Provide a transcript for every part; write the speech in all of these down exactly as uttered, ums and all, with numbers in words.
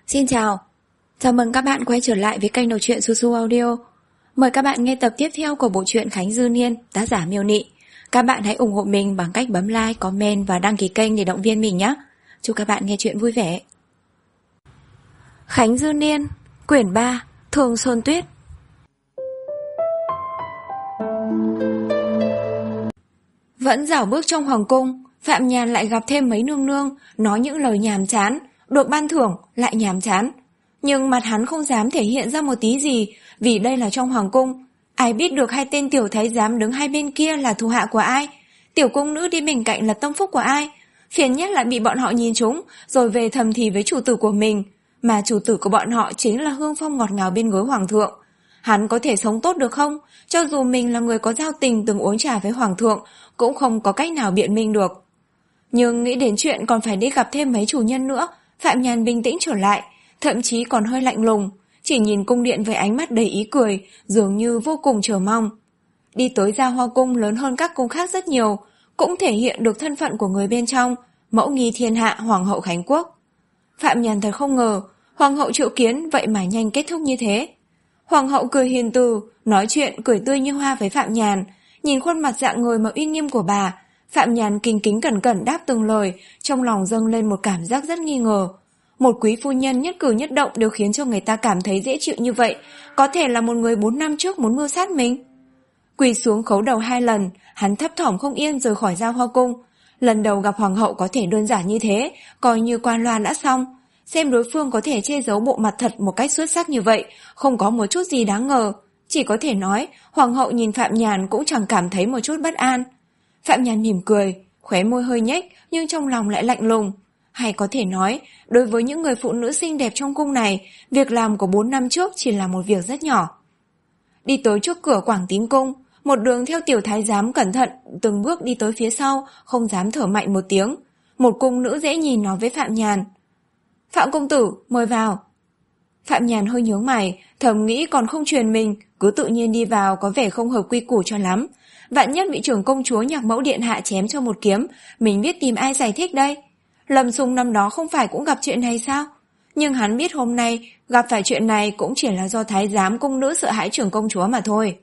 Xin chào, chào mừng các bạn quay trở lại với kênh đọc truyện Su Su Audio. Mời các bạn nghe tập tiếp theo của bộ truyện Khánh Dư Niên, tác giả Miêu Nị. Các bạn hãy ủng hộ mình bằng cách bấm like, comment và đăng ký kênh để động viên mình nhé. Chúc các bạn nghe truyện vui vẻ. Khánh Dư Niên, quyển ba, Thường Xuân Tuyết. Vẫn dảo bước trong hoàng cung, Phạm Nhàn lại gặp thêm mấy nương nương, nói những lời nhàm chán, được ban thưởng lại nhàm chán. Nhưng mặt hắn không dám thể hiện ra một tí gì, vì đây là trong hoàng cung. Ai biết được hai tên tiểu thái giám đứng hai bên kia là thuộc hạ của ai, tiểu cung nữ đi bên cạnh là tâm phúc của ai. Phiền nhất là bị bọn họ nhìn trúng, rồi về thầm thì với chủ tử của mình, mà chủ tử của bọn họ chính là hương phong ngọt ngào bên gối hoàng thượng. Hắn có thể sống tốt được không? Cho dù mình là người có giao tình từng uống trà với hoàng thượng, cũng không có cách nào biện minh được. Nhưng nghĩ đến chuyện còn phải đi gặp thêm mấy chủ nhân nữa, Phạm Nhàn bình tĩnh trở lại, thậm chí còn hơi lạnh lùng, chỉ nhìn cung điện với ánh mắt đầy ý cười, dường như vô cùng chờ mong. Đi tới Gia Hoa cung lớn hơn các cung khác rất nhiều, cũng thể hiện được thân phận của người bên trong, mẫu nghi thiên hạ hoàng hậu Khánh Quốc. Phạm Nhàn thật không ngờ, hoàng hậu triệu kiến vậy mà nhanh kết thúc như thế. Hoàng hậu cười hiền từ, nói chuyện cười tươi như hoa với Phạm Nhàn, nhìn khuôn mặt dạng người mà uy nghiêm của bà, Phạm Nhàn kính kính cẩn cẩn đáp từng lời, trong lòng dâng lên một cảm giác rất nghi ngờ. Một quý phu nhân nhất cử nhất động đều khiến cho người ta cảm thấy dễ chịu như vậy, có thể là một người bốn năm trước muốn mưu sát mình. Quỳ xuống khấu đầu hai lần, hắn thấp thỏm không yên rời khỏi Gia Hoa cung. Lần đầu gặp hoàng hậu có thể đơn giản như thế, coi như qua loa đã xong. Xem đối phương có thể che giấu bộ mặt thật một cách xuất sắc như vậy, không có một chút gì đáng ngờ. Chỉ có thể nói, hoàng hậu nhìn Phạm Nhàn cũng chẳng cảm thấy một chút bất an. Phạm Nhàn mỉm cười, khóe môi hơi nhếch nhưng trong lòng lại lạnh lùng. Hay có thể nói, đối với những người phụ nữ xinh đẹp trong cung này, việc làm của bốn năm trước chỉ là một việc rất nhỏ. Đi tới trước cửa Quảng Tín cung, một đường theo tiểu thái giám cẩn thận, từng bước đi tới phía sau, không dám thở mạnh một tiếng. Một cung nữ dễ nhìn nói với Phạm Nhàn: "Phạm công tử, mời vào." Phạm Nhàn hơi nhướng mày, thầm nghĩ còn không truyền mình, cứ tự nhiên đi vào có vẻ không hợp quy củ cho lắm. Vạn nhất bị trưởng công chúa Nhạc Mẫu điện hạ chém cho một kiếm, mình biết tìm ai giải thích đây? Lâm Sung năm đó không phải cũng gặp chuyện này sao? Nhưng hắn biết hôm nay gặp phải chuyện này cũng chỉ là do thái giám cung nữ sợ hãi trưởng công chúa mà thôi.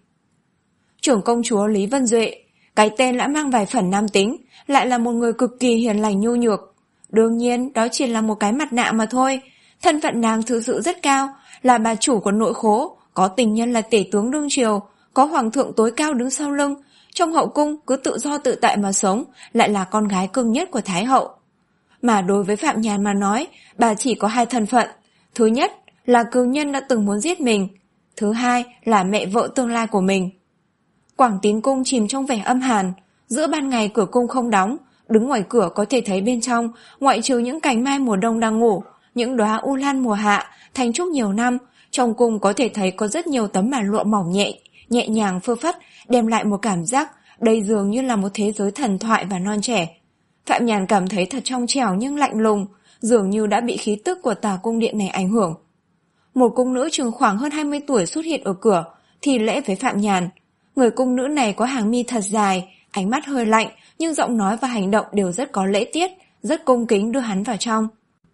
Trưởng công chúa Lý Vân Duệ, cái tên đã mang vài phần nam tính, lại là một người cực kỳ hiền lành nhu nhược. Đương nhiên đó chỉ là một cái mặt nạ mà thôi. Thân phận nàng thực sự rất cao, là bà chủ của nội khố, có tình nhân là tể tướng đương triều, có hoàng thượng tối cao đứng sau lưng. Trong hậu cung cứ tự do tự tại mà sống, lại là con gái cưng nhất của Thái hậu. Mà đối với Phạm Nhàn mà nói, bà chỉ có hai thân phận. Thứ nhất là cừu nhân đã từng muốn giết mình, thứ hai là mẹ vợ tương lai của mình. Quảng Tín cung chìm trong vẻ âm hàn, giữa ban ngày cửa cung không đóng, đứng ngoài cửa có thể thấy bên trong, ngoại trừ những cành mai mùa đông đang ngủ, những đóa u lan mùa hạ, thành trúc nhiều năm, trong cung có thể thấy có rất nhiều tấm màn lụa mỏng nhẹ, nhẹ nhàng phơ phất, đem lại một cảm giác đây dường như là một thế giới thần thoại và non trẻ. Phạm Nhàn cảm thấy thật trong trẻo nhưng lạnh lùng, dường như đã bị khí tức của tà cung điện này ảnh hưởng. Một cung nữ chừng khoảng hơn hai mươi tuổi xuất hiện ở cửa, thì lễ với Phạm Nhàn. Người cung nữ này có hàng mi thật dài, ánh mắt hơi lạnh, nhưng giọng nói và hành động đều rất có lễ tiết, rất cung kính đưa hắn vào trong.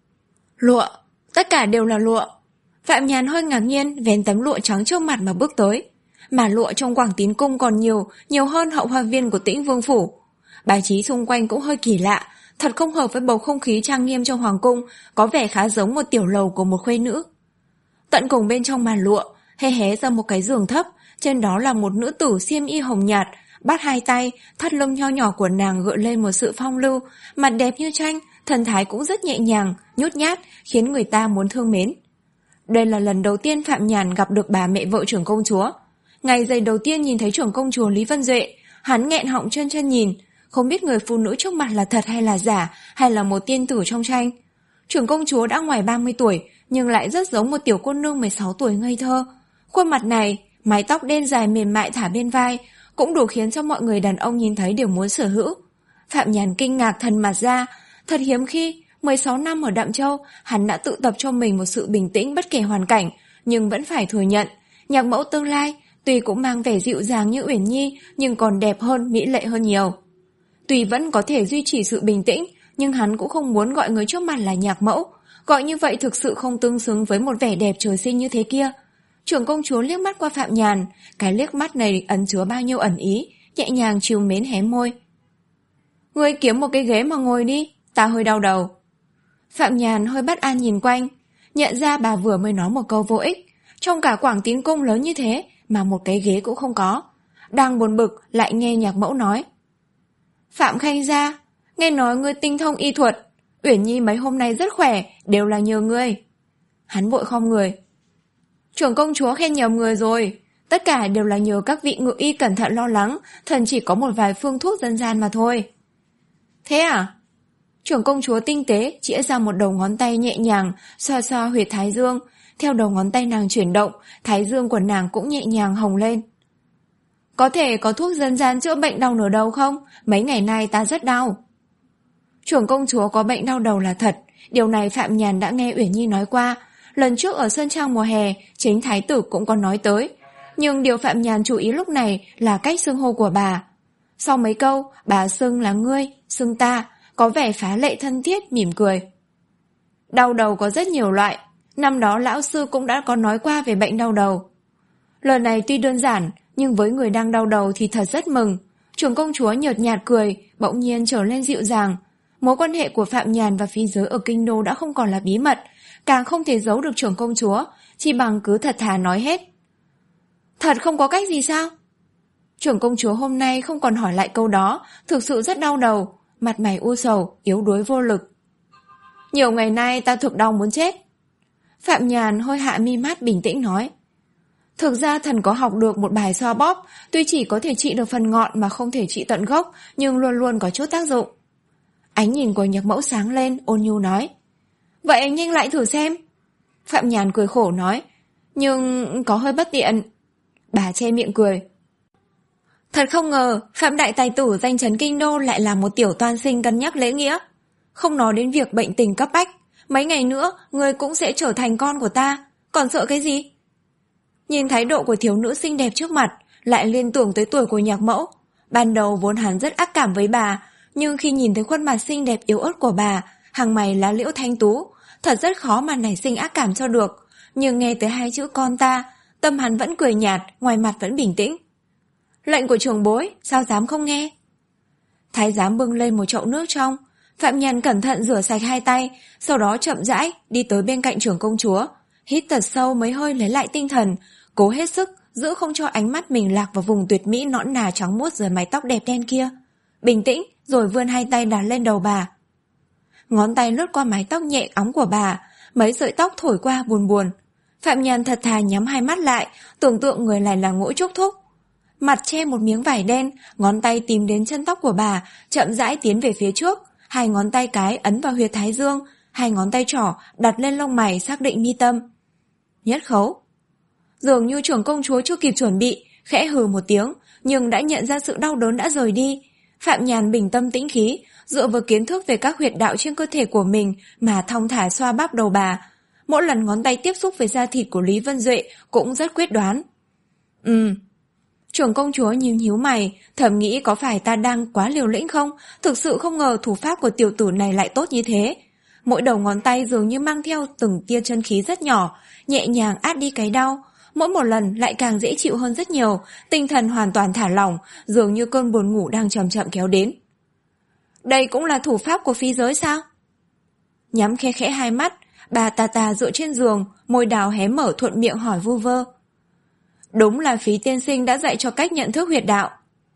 Lụa, tất cả đều là lụa. Phạm Nhàn hơi ngạc nhiên, vén tấm lụa trắng trước mặt mà bước tới. Mà lụa trong Quảng Tín cung còn nhiều, nhiều hơn hậu hoa viên của Tĩnh Vương phủ. Bài trí xung quanh cũng hơi kỳ lạ, thật không hợp với bầu không khí trang nghiêm trong hoàng cung, có vẻ khá giống một tiểu lầu của một khuê nữ. Tận cùng bên trong màn lụa, hé hé ra một cái giường thấp, trên đó là một nữ tử xiêm y hồng nhạt, bắt hai tay, thắt lưng nho nhỏ của nàng gợi lên một sự phong lưu, mặt đẹp như tranh, thần thái cũng rất nhẹ nhàng, nhút nhát, khiến người ta muốn thương mến. Đây là lần đầu tiên Phạm Nhàn gặp được bà mẹ vợ trưởng công chúa. Ngày giây đầu tiên nhìn thấy trưởng công chúa Lý Vân Duệ, hắn nghẹn họng trơn trơn nhìn, không biết người phụ nữ trước mặt là thật hay là giả, hay là một tiên tử trong tranh. Trưởng công chúa đã ngoài ba mươi tuổi, nhưng lại rất giống một tiểu cô nương mười sáu tuổi ngây thơ. Khuôn mặt này, mái tóc đen dài mềm mại thả bên vai, cũng đủ khiến cho mọi người đàn ông nhìn thấy đều muốn sở hữu. Phạm Nhàn kinh ngạc thần mặt ra, thật hiếm khi, mười sáu năm ở Đạm Châu, hắn đã tự tập cho mình một sự bình tĩnh bất kể hoàn cảnh, nhưng vẫn phải thừa nhận, Nhạc Mẫu tương lai, tuy cũng mang vẻ dịu dàng như Uyển Nhi, nhưng còn đẹp hơn, mỹ lệ hơn nhiều. Tuy vẫn có thể duy trì sự bình tĩnh, nhưng hắn cũng không muốn gọi người trước mặt là Nhạc Mẫu, Gọi như vậy thực sự không tương xứng với một vẻ đẹp trời sinh như thế kia. Trưởng công chúa liếc mắt qua Phạm Nhàn, cái liếc mắt này ẩn chứa bao nhiêu ẩn ý, nhẹ nhàng trìu mến hé môi. Ngươi kiếm một cái ghế mà ngồi đi, ta hơi đau đầu. Phạm Nhàn hơi bất an nhìn quanh, nhận ra bà vừa mới nói một câu vô ích. Trong cả Quảng Tín Cung lớn như thế mà một cái ghế cũng không có. Đang buồn bực lại nghe nhạc mẫu nói. Phạm Khanh gia, nghe nói ngươi tinh thông y thuật, Uyển Nhi mấy hôm nay rất khỏe, đều là nhờ ngươi. Hắn vội khom người. Trưởng công chúa khen nhầm người rồi, tất cả đều là nhờ các vị ngự y cẩn thận lo lắng, thần chỉ có một vài phương thuốc dân gian mà thôi. Thế à? Trưởng công chúa tinh tế chĩa ra một đầu ngón tay nhẹ nhàng, xoa xoa huyệt thái dương. Theo đầu ngón tay nàng chuyển động, thái dương của nàng cũng nhẹ nhàng hồng lên. Có thể có thuốc dân gian chữa bệnh đau nửa đầu không? Mấy ngày nay ta rất đau. Trưởng công chúa có bệnh đau đầu là thật, điều này Phạm Nhàn đã nghe Uyển Nhi nói qua. Lần trước ở Sơn Trang mùa hè, chính thái tử cũng có nói tới. Nhưng điều Phạm Nhàn chú ý lúc này là cách xưng hô của bà. Sau mấy câu, bà xưng là ngươi, xưng ta, có vẻ phá lệ thân thiết, mỉm cười. Đau đầu có rất nhiều loại, năm đó lão sư cũng đã có nói qua về bệnh đau đầu. Lời này tuy đơn giản, nhưng với người đang đau đầu thì thật rất mừng. Trưởng công chúa nhợt nhạt cười, bỗng nhiên trở lên dịu dàng. Mối quan hệ của Phạm Nhàn và phi giới ở kinh đô đã không còn là bí mật, càng không thể giấu được trưởng công chúa, chỉ bằng cứ thật thà nói hết. Thật không có cách gì sao? Trưởng công chúa hôm nay không còn hỏi lại câu đó, thực sự rất đau đầu, mặt mày u sầu, yếu đuối vô lực. Nhiều ngày nay ta thực đau muốn chết. Phạm Nhàn hơi hạ mi mắt bình tĩnh nói. Thực ra thần có học được một bài xoa bóp, tuy chỉ có thể trị được phần ngọn mà không thể trị tận gốc, nhưng luôn luôn có chút tác dụng. Ánh nhìn của nhạc mẫu sáng lên, ôn nhu nói. Vậy anh nhanh lại thử xem. Phạm Nhàn cười khổ nói. Nhưng có hơi bất tiện. Bà che miệng cười. Thật không ngờ, Phạm Đại Tài Tử danh chấn kinh đô lại là một tiểu toan sinh cân nhắc lễ nghĩa. Không nói đến việc bệnh tình cấp bách, mấy ngày nữa người cũng sẽ trở thành con của ta, còn sợ cái gì? Nhìn thái độ của thiếu nữ xinh đẹp trước mặt, lại liên tưởng tới tuổi của nhạc mẫu. Ban đầu vốn hắn rất ác cảm với bà, nhưng khi nhìn thấy khuôn mặt xinh đẹp yếu ớt của bà, hàng mày lá liễu thanh tú, thật rất khó mà nảy sinh ác cảm cho được. Nhưng nghe tới hai chữ con ta, tâm hắn vẫn cười nhạt, ngoài mặt vẫn bình tĩnh. Lệnh của trưởng bối, sao dám không nghe? Thái giám bưng lên một chậu nước trong. Phạm Nhàn cẩn thận rửa sạch hai tay, sau đó chậm rãi đi tới bên cạnh trưởng công chúa, hít thật sâu mấy hơi lấy lại tinh thần, cố hết sức giữ không cho ánh mắt mình lạc vào vùng tuyệt mỹ nõn nà trắng muốt dưới mái tóc đẹp đen kia. Bình tĩnh rồi vươn hai tay đặt lên đầu bà. Ngón tay lướt qua mái tóc nhẹ óng của bà, mấy sợi tóc thổi qua buồn buồn. Phạm Nhàn thật thà nhắm hai mắt lại, tưởng tượng người này là Ngũ Trúc Thúc. Mặt che một miếng vải đen, ngón tay tìm đến chân tóc của bà, chậm rãi tiến về phía trước, hai ngón tay cái ấn vào huyệt thái dương, hai ngón tay trỏ đặt lên lông mày xác định mi tâm. Nhất khấu. Dường như trưởng công chúa chưa kịp chuẩn bị, khẽ hừ một tiếng, nhưng đã nhận ra sự đau đớn đã rời đi. Phạm Nhàn bình tâm tĩnh khí, dựa vào kiến thức về các huyệt đạo trên cơ thể của mình mà thong thả xoa bắp đầu bà. Mỗi lần ngón tay tiếp xúc với da thịt của Lý Vân Duệ cũng rất quyết đoán. Ừm. Trưởng công chúa nhíu nhíu mày, thầm nghĩ có phải ta đang quá liều lĩnh không? Thực sự không ngờ thủ pháp của tiểu tử này lại tốt như thế. Mỗi đầu ngón tay dường như mang theo từng tia chân khí rất nhỏ, nhẹ nhàng át đi cái đau. Mỗi một lần lại càng dễ chịu hơn rất nhiều, tinh thần hoàn toàn thả lỏng, dường như cơn buồn ngủ đang chậm chậm kéo đến. Đây cũng là thủ pháp của phi giới sao? Nhắm khe khẽ hai mắt, bà tà tà dựa trên giường, môi đào hé mở thuận miệng hỏi vu vơ. Đúng là Phí tiên sinh đã dạy cho cách nhận thức huyệt đạo.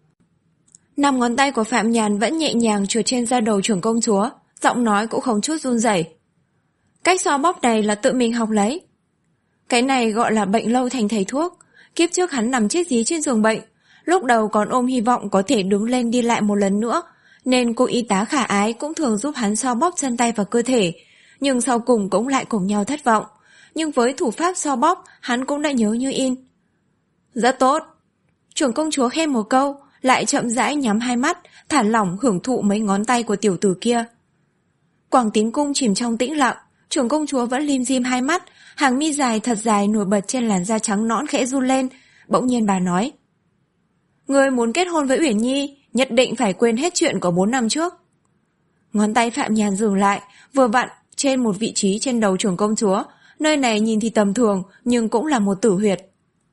Năm ngón tay của Phạm Nhàn vẫn nhẹ nhàng trượt trên da đầu trưởng công chúa, giọng nói cũng không chút run rẩy. Cách xoa bóp này là tự mình học lấy. Cái này gọi là bệnh lâu thành thầy thuốc. Kiếp trước hắn nằm chết dí trên giường bệnh, lúc đầu còn ôm hy vọng có thể đứng lên đi lại một lần nữa, nên cô y tá khả ái cũng thường giúp hắn xoa bóp chân tay vào cơ thể, nhưng sau cùng cũng lại cùng nhau thất vọng. Nhưng với thủ pháp xoa bóp, hắn cũng đã nhớ như in. Rất tốt. Trưởng công chúa khen một câu, lại chậm rãi nhắm hai mắt, thả lỏng hưởng thụ mấy ngón tay của tiểu tử kia. Quảng Tín Cung chìm trong tĩnh lặng, trưởng công chúa vẫn lim dim hai mắt, hàng mi dài thật dài nổi bật trên làn da trắng nõn khẽ run lên. Bỗng nhiên bà nói: Ngươi muốn kết hôn với Uyển Nhi, nhất định phải quên hết chuyện của bốn năm trước. Ngón tay Phạm Nhàn dừng lại, vừa vặn trên một vị trí trên đầu trưởng công chúa. Nơi này nhìn thì tầm thường, nhưng cũng là một tử huyệt.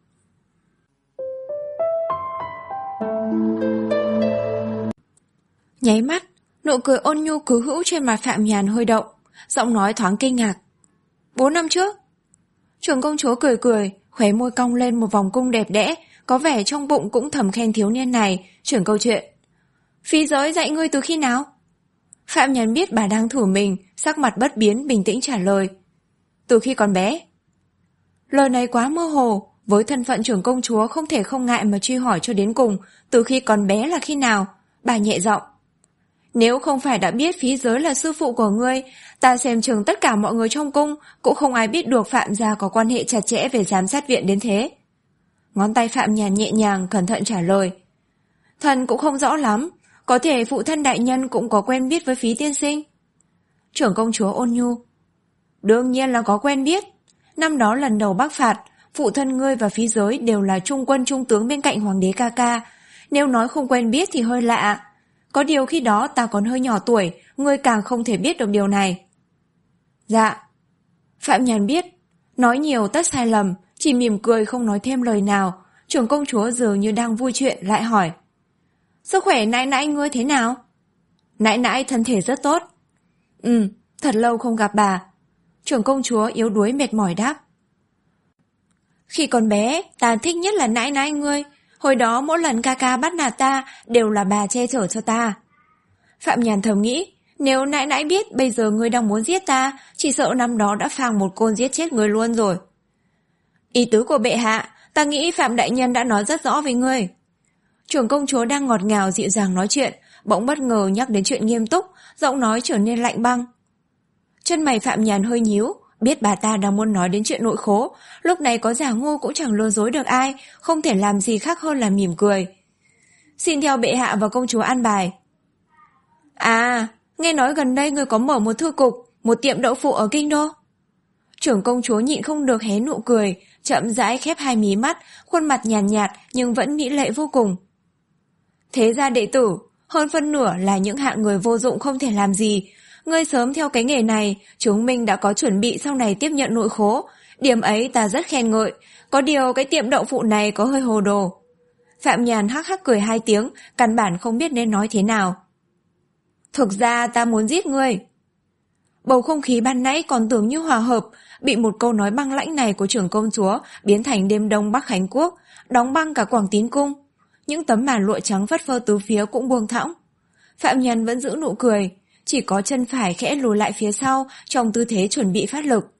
Nháy mắt, nụ cười ôn nhu cứu hữu trên mặt Phạm Nhàn hơi động, giọng nói thoáng kinh ngạc. Bốn năm trước? Trưởng công chúa cười cười, khóe môi cong lên một vòng cung đẹp đẽ, có vẻ trong bụng cũng thầm khen thiếu niên này, chuyển câu chuyện. Phí giới dạy ngươi từ khi nào? Phạm Nhàn biết bà đang thử mình, sắc mặt bất biến, bình tĩnh trả lời. Từ khi còn bé. Lời này quá mơ hồ, với thân phận trưởng công chúa không thể không ngại mà truy hỏi cho đến cùng, từ khi còn bé là khi nào? Bà nhẹ giọng. Nếu không phải đã biết phí giới là sư phụ của ngươi, ta xem chừng tất cả mọi người trong cung cũng không ai biết được Phạm gia có quan hệ chặt chẽ về giám sát viện đến thế. Ngón tay Phạm Nhàn nhẹ nhàng, cẩn thận trả lời. Thần cũng không rõ lắm, có thể phụ thân đại nhân cũng có quen biết với phí tiên sinh. Trưởng công chúa ôn nhu. Đương nhiên là có quen biết. Năm đó lần đầu Bắc phạt, phụ thân ngươi và phí giới đều là trung quân trung tướng bên cạnh hoàng đế ca ca. Nếu nói không quen biết thì hơi lạ. Có điều khi đó ta còn hơi nhỏ tuổi, ngươi càng không thể biết được điều này. Dạ. Phạm Nhàn biết, nói nhiều tất sai lầm, chỉ mỉm cười không nói thêm lời nào. Trưởng công chúa dường như đang vui chuyện lại hỏi. Sức khỏe nãi nãi ngươi thế nào? Nãi nãi thân thể rất tốt. Ừ, thật lâu không gặp bà. Trưởng công chúa yếu đuối mệt mỏi đáp. Khi còn bé, ta thích nhất là nãi nãi ngươi. Hồi đó mỗi lần ca ca bắt nạt ta đều là bà che chở cho ta. Phạm Nhàn thầm nghĩ, nếu nãi nãi biết bây giờ ngươi đang muốn giết ta, chỉ sợ năm đó đã phang một côn giết chết ngươi luôn rồi. Ý tứ của bệ hạ, ta nghĩ Phạm đại nhân đã nói rất rõ với ngươi. Trưởng công chúa đang ngọt ngào dịu dàng nói chuyện, bỗng bất ngờ nhắc đến chuyện nghiêm túc, giọng nói trở nên lạnh băng. Chân mày Phạm Nhàn hơi nhíu, biết bà ta đang muốn nói đến chuyện nội khố, lúc này có giả ngu cũng chẳng lừa dối được ai, không thể làm gì khác hơn là mỉm cười. Xin theo bệ hạ và công chúa an bài. À, nghe nói gần đây người có mở một thư cục, một tiệm đậu phụ ở kinh đô. Trưởng công chúa nhịn không được hé nụ cười, chậm rãi khép hai mí mắt, khuôn mặt nhàn nhạt, nhạt nhưng vẫn mỹ lệ vô cùng. Thế ra đệ tử, hơn phân nửa là những hạng người vô dụng không thể làm gì. Ngươi sớm theo cái nghề này, chúng mình đã có chuẩn bị sau này tiếp nhận nội khố. Điểm ấy ta rất khen ngợi, có điều cái tiệm đậu phụ này có hơi hồ đồ. Phạm Nhàn hắc hắc cười hai tiếng, căn bản không biết nên nói thế nào. Thực ra ta muốn giết ngươi. Bầu không khí ban nãy còn tưởng như hòa hợp, bị một câu nói băng lãnh này của trưởng công chúa biến thành đêm đông Bắc Khánh Quốc, đóng băng cả Quảng Tín Cung. Những tấm màn lụa trắng phất phơ tứ phía cũng buông thõng. Phạm Nhàn vẫn giữ nụ cười, chỉ có chân phải khẽ lùi lại phía sau trong tư thế chuẩn bị phát lực.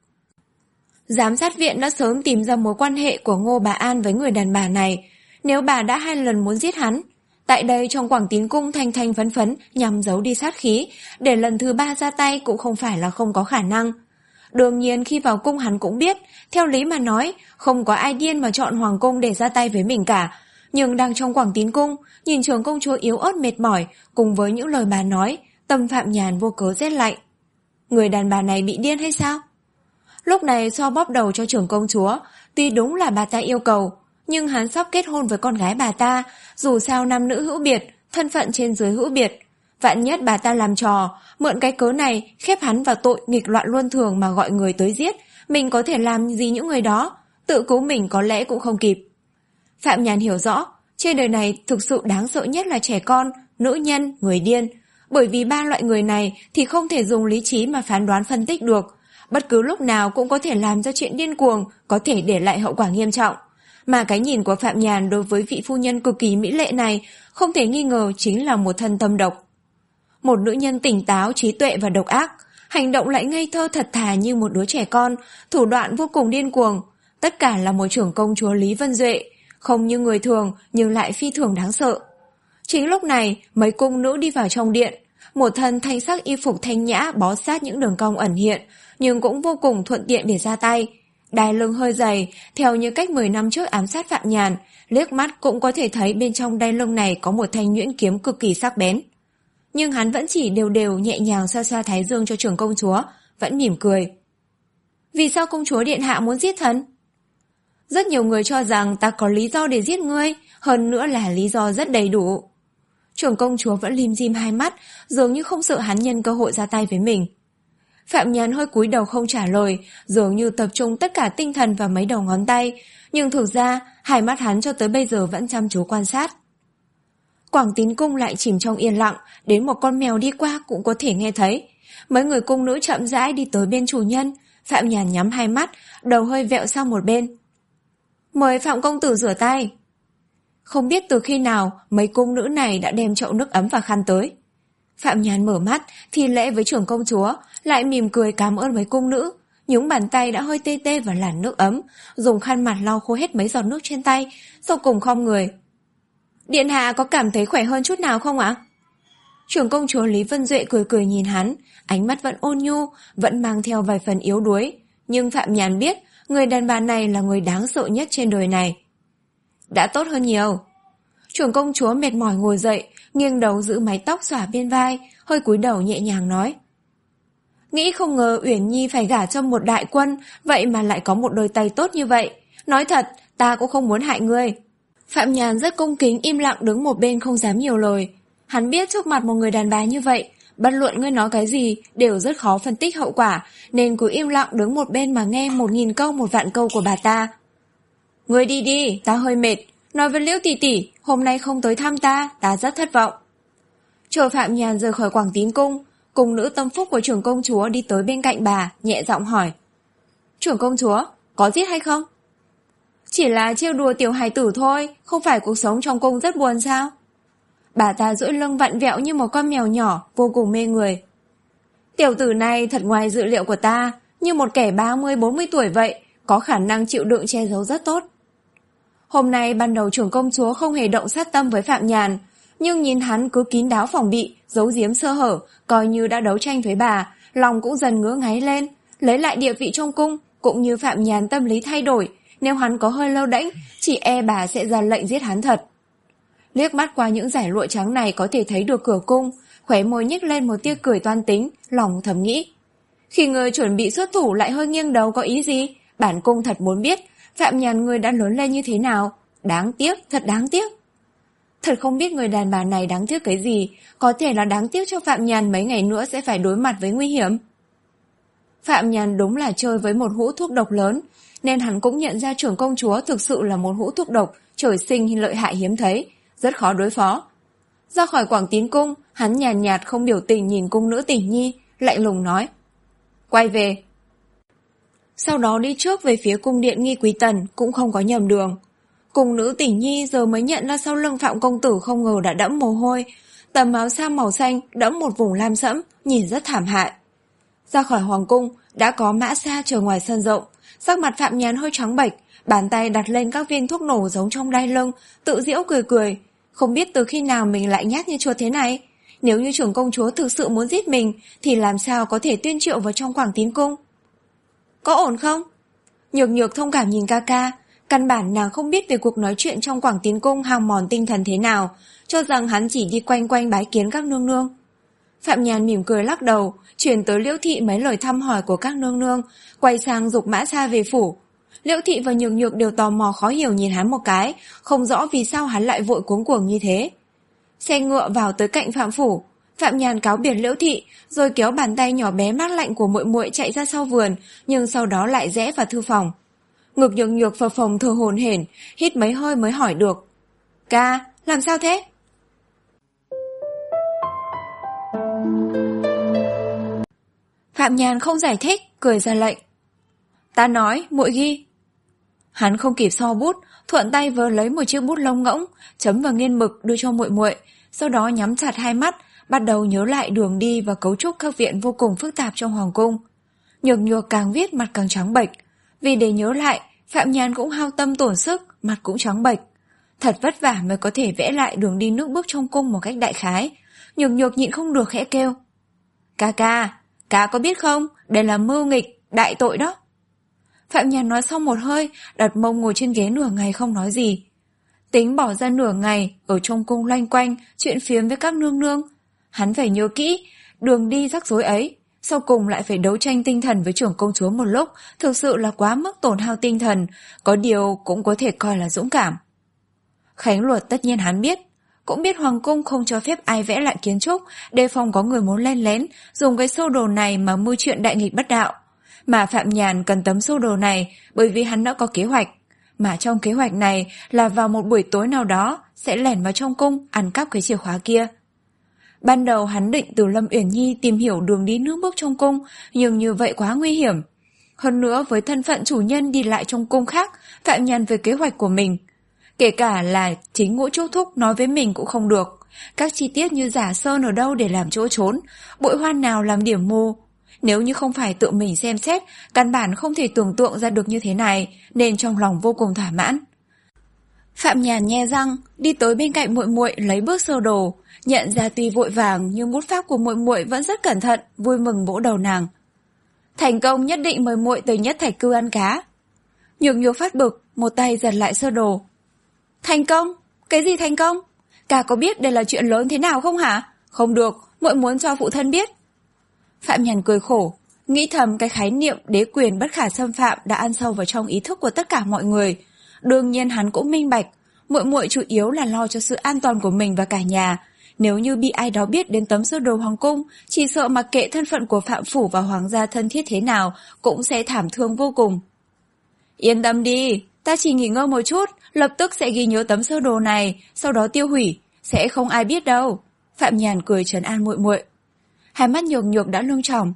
Giám sát viện đã sớm tìm ra mối quan hệ của Ngô Bà An với người đàn bà này. Nếu bà đã hai lần muốn giết hắn, tại đây trong Quảng Tín Cung thanh thanh phấn phấn nhằm giấu đi sát khí, để lần thứ ba ra tay cũng không phải là không có khả năng. Đương nhiên khi vào cung hắn cũng biết, theo lý mà nói, không có ai điên mà chọn hoàng cung để ra tay với mình cả. Nhưng đang trong Quảng Tín Cung, nhìn trưởng công chúa yếu ớt mệt mỏi, cùng với những lời bà nói, tâm Phạm Nhàn vô cớ rét lạnh. Người đàn bà này bị điên hay sao? Lúc này xoa bóp đầu cho trưởng công chúa, tuy đúng là bà ta yêu cầu, nhưng hắn sắp kết hôn với con gái bà ta, dù sao nam nữ hữu biệt, thân phận trên dưới hữu biệt. Vạn nhất bà ta làm trò, mượn cái cớ này khép hắn vào tội nghịch loạn luân thường mà gọi người tới giết, mình có thể làm gì những người đó, tự cứu mình có lẽ cũng không kịp. Phạm Nhàn hiểu rõ, trên đời này thực sự đáng sợ nhất là trẻ con, nữ nhân, người điên. Bởi vì ba loại người này thì không thể dùng lý trí mà phán đoán phân tích được. Bất cứ lúc nào cũng có thể làm ra chuyện điên cuồng, có thể để lại hậu quả nghiêm trọng. Mà cái nhìn của Phạm Nhàn đối với vị phu nhân cực kỳ mỹ lệ này không thể nghi ngờ chính là một thân tâm độc. Một nữ nhân tỉnh táo, trí tuệ và độc ác, hành động lại ngây thơ thật thà như một đứa trẻ con, thủ đoạn vô cùng điên cuồng. Tất cả là một trưởng công chúa Lý Vân Duệ, không như người thường nhưng lại phi thường đáng sợ. Chính lúc này, mấy cung nữ đi vào trong điện, một thân thanh sắc y phục thanh nhã bó sát những đường cong ẩn hiện, nhưng cũng vô cùng thuận tiện để ra tay. Đai lưng hơi dày, theo như cách mười năm trước ám sát Phạm Nhàn, liếc mắt cũng có thể thấy bên trong đai lưng này có một thanh nhuyễn kiếm cực kỳ sắc bén. Nhưng hắn vẫn chỉ đều đều nhẹ nhàng xoa xoa thái dương cho trưởng công chúa, vẫn mỉm cười. Vì sao công chúa điện hạ muốn giết thần? Rất nhiều người cho rằng ta có lý do để giết ngươi, hơn nữa là lý do rất đầy đủ. Trưởng công chúa vẫn lim dim hai mắt, dường như không sợ hắn nhân cơ hội ra tay với mình. Phạm Nhàn hơi cúi đầu không trả lời, dường như tập trung tất cả tinh thần vào mấy đầu ngón tay, nhưng thực ra hai mắt hắn cho tới bây giờ vẫn chăm chú quan sát. Quảng Tín cung lại chìm trong yên lặng, đến một con mèo đi qua cũng có thể nghe thấy. Mấy người cung nữ chậm rãi đi tới bên chủ nhân. Phạm Nhàn nhắm hai mắt, đầu hơi vẹo sang một bên. Mời Phạm công tử rửa tay. Không biết từ khi nào mấy cung nữ này đã đem chậu nước ấm và khăn tới. Phạm Nhàn mở mắt, thi lễ với trưởng công chúa, lại mỉm cười cảm ơn mấy cung nữ, nhúng bàn tay đã hơi tê tê vào làn nước ấm, dùng khăn mặt lau khô hết mấy giọt nước trên tay, sau cùng khom người. Điện hạ có cảm thấy khỏe hơn chút nào không ạ? Trưởng công chúa Lý Vân Duệ cười cười nhìn hắn, ánh mắt vẫn ôn nhu, vẫn mang theo vài phần yếu đuối, nhưng Phạm Nhàn biết người đàn bà này là người đáng sợ nhất trên đời này. Đã tốt hơn nhiều. Trưởng công chúa mệt mỏi ngồi dậy, nghiêng đầu giữ mái tóc xõa bên vai, hơi cúi đầu nhẹ nhàng nói. Nghĩ không ngờ Uyển Nhi phải gả cho một đại quân, vậy mà lại có một đôi tay tốt như vậy. Nói thật, ta cũng không muốn hại ngươi. Phạm Nhàn rất cung kính im lặng đứng một bên không dám nhiều lời. Hắn biết trước mặt một người đàn bà như vậy, bất luận ngươi nói cái gì đều rất khó phân tích hậu quả, nên cứ im lặng đứng một bên mà nghe một nghìn câu một vạn câu của bà ta. Ngươi đi đi, ta hơi mệt. Nói với Liễu tỷ tỷ, hôm nay không tới thăm ta, ta rất thất vọng. Chờ Phạm Nhàn rời khỏi Quảng Tín cung, cung nữ tâm phúc của trưởng công chúa đi tới bên cạnh bà, nhẹ giọng hỏi. Trưởng công chúa, có giết hay không? Chỉ là trêu đùa tiểu hài tử thôi, không phải cuộc sống trong cung rất buồn sao? Bà ta duỗi lưng vặn vẹo như một con mèo nhỏ, vô cùng mê người. Tiểu tử này thật ngoài dự liệu của ta, như một kẻ ba mươi bốn mươi tuổi vậy, có khả năng chịu đựng che giấu rất tốt. Hôm nay ban đầu trưởng công chúa không hề động sát tâm với Phạm Nhàn, nhưng nhìn hắn cứ kín đáo phòng bị, giấu giếm sơ hở, coi như đã đấu tranh với bà, lòng cũng dần ngứa ngáy lên, lấy lại địa vị trong cung, cũng như Phạm Nhàn tâm lý thay đổi, nếu hắn có hơi lơ đễnh, chỉ e bà sẽ ra lệnh giết hắn thật. Liếc mắt qua những dải lụa trắng này có thể thấy được cửa cung, khóe môi nhếch lên một tia cười toan tính, lòng thầm nghĩ. Khi người chuẩn bị xuất thủ lại hơi nghiêng đầu có ý gì? Bản cung thật muốn biết, Phạm Nhàn người đã lớn lên như thế nào? Đáng tiếc, thật đáng tiếc. Thật không biết người đàn bà này đáng tiếc cái gì, có thể là đáng tiếc cho Phạm Nhàn mấy ngày nữa sẽ phải đối mặt với nguy hiểm. Phạm Nhàn đúng là chơi với một hũ thuốc độc lớn, nên hắn cũng nhận ra trưởng công chúa thực sự là một hũ thuốc độc, trời sinh lợi hại hiếm thấy, rất khó đối phó. Ra khỏi Quảng Tín cung, hắn nhàn nhạt không biểu tình nhìn cung nữ Tỉnh Nhi, lạnh lùng nói. Quay về. Sau đó đi trước về phía cung điện Nghi Quý Tần, cũng không có nhầm đường. Cung nữ Tỉnh Nhi giờ mới nhận ra sau lưng Phạm công tử không ngờ đã đẫm mồ hôi, tầm áo sam màu xanh đẫm một vùng lam sẫm, nhìn rất thảm hại. Ra khỏi hoàng cung, đã có mã xa chờ ngoài sân rộng, sắc mặt Phạm Nhàn hơi trắng bệch, bàn tay đặt lên các viên thuốc nổ giống trong đai lưng, tự giễu cười cười. Không biết từ khi nào mình lại nhát như chuột thế này. Nếu như trưởng công chúa thực sự muốn giết mình, thì làm sao có thể tuyên triệu vào trong Quảng Tín cung? Có ổn không? Nhược Nhược thông cảm nhìn ca ca, căn bản nàng không biết về cuộc nói chuyện trong Quảng Tín cung hao mòn tinh thần thế nào, cho rằng hắn chỉ đi quanh quanh bái kiến các nương nương. Phạm Nhàn mỉm cười lắc đầu, truyền tới Liễu Thị mấy lời thăm hỏi của các nương nương, quay sang giục mã xa về phủ. Liễu Thị và Nhược Nhược đều tò mò khó hiểu nhìn hắn một cái, không rõ vì sao hắn lại vội cuống cuồng như thế. Xe ngựa vào tới cạnh Phạm phủ, Phạm Nhàn cáo biệt Liễu Thị, rồi kéo bàn tay nhỏ bé mát lạnh của muội muội chạy ra sau vườn, nhưng sau đó lại rẽ vào thư phòng. Ngực Nhược Nhược phập phồng thở hổn hển, hít mấy hơi mới hỏi được. Ca, làm sao thế? Phạm Nhàn không giải thích, cười ra lệnh. Ta nói, muội ghi. Hắn không kịp so bút, thuận tay vơ lấy một chiếc bút lông ngỗng, chấm vào nghiên mực đưa cho muội muội, sau đó nhắm chặt hai mắt, bắt đầu nhớ lại đường đi và cấu trúc các viện vô cùng phức tạp trong hoàng cung. Nhược Nhược càng viết mặt càng trắng bệch, vì để nhớ lại, Phạm Nhàn cũng hao tâm tổn sức, mặt cũng trắng bệch. Thật vất vả mới có thể vẽ lại đường đi nước bước trong cung một cách đại khái. Nhược Nhược nhịn không được khẽ kêu. Ca ca, ca có biết không, đây là mưu nghịch, đại tội đó. Phạm Nhàn nói xong một hơi, đặt mông ngồi trên ghế nửa ngày không nói gì. Tính bỏ ra nửa ngày, ở trong cung loanh quanh, chuyện phiếm với các nương nương. Hắn phải nhớ kỹ, đường đi rắc rối ấy, sau cùng lại phải đấu tranh tinh thần với trưởng công chúa một lúc, thực sự là quá mức tổn hao tinh thần, có điều cũng có thể coi là dũng cảm. Khánh luật tất nhiên hắn biết, cũng biết hoàng cung không cho phép ai vẽ lại kiến trúc, đề phòng có người muốn len lén, dùng cái sơ đồ này mà mưu chuyện đại nghịch bất đạo. Mà Phạm Nhàn cần tấm sơ đồ này bởi vì hắn đã có kế hoạch. Mà trong kế hoạch này là vào một buổi tối nào đó sẽ lẻn vào trong cung ăn cắp cái chìa khóa kia. Ban đầu hắn định từ Lâm Uyển Nhi tìm hiểu đường đi nước bước trong cung, nhưng như vậy quá nguy hiểm. Hơn nữa với thân phận chủ nhân đi lại trong cung khác, Phạm Nhàn về kế hoạch của mình. Kể cả là chính Ngũ Trúc Thúc nói với mình cũng không được. Các chi tiết như giả sơn ở đâu để làm chỗ trốn, bụi hoa nào làm điểm mù. Nếu như không phải tự mình xem xét, căn bản không thể tưởng tượng ra được như thế này, nên trong lòng vô cùng thỏa mãn. Phạm Nhàn nhe răng, đi tới bên cạnh muội muội lấy bước sơ đồ, nhận ra tuy vội vàng nhưng bút pháp của muội muội vẫn rất cẩn thận, vui mừng vỗ đầu nàng. Thành công nhất định mời muội tới Nhất Thạch Cư ăn cá. Nhược Nhược phát bực, một tay giật lại sơ đồ. Thành công? Cái gì thành công? Cả có biết đây là chuyện lớn thế nào không hả? Không được, muội muốn cho phụ thân biết. Phạm Nhàn cười khổ, nghĩ thầm cái khái niệm đế quyền bất khả xâm phạm đã ăn sâu vào trong ý thức của tất cả mọi người. Đương nhiên hắn cũng minh bạch, muội muội chủ yếu là lo cho sự an toàn của mình và cả nhà. Nếu như bị ai đó biết đến tấm sơ đồ hoàng cung, chỉ sợ mặc kệ thân phận của Phạm Phủ và hoàng gia thân thiết thế nào cũng sẽ thảm thương vô cùng. Yên tâm đi, ta chỉ nghỉ ngơi một chút, lập tức sẽ ghi nhớ tấm sơ đồ này, sau đó tiêu hủy, sẽ không ai biết đâu. Phạm Nhàn cười trấn an muội muội. Hai mắt Nhược Nhược đã lưng tròng.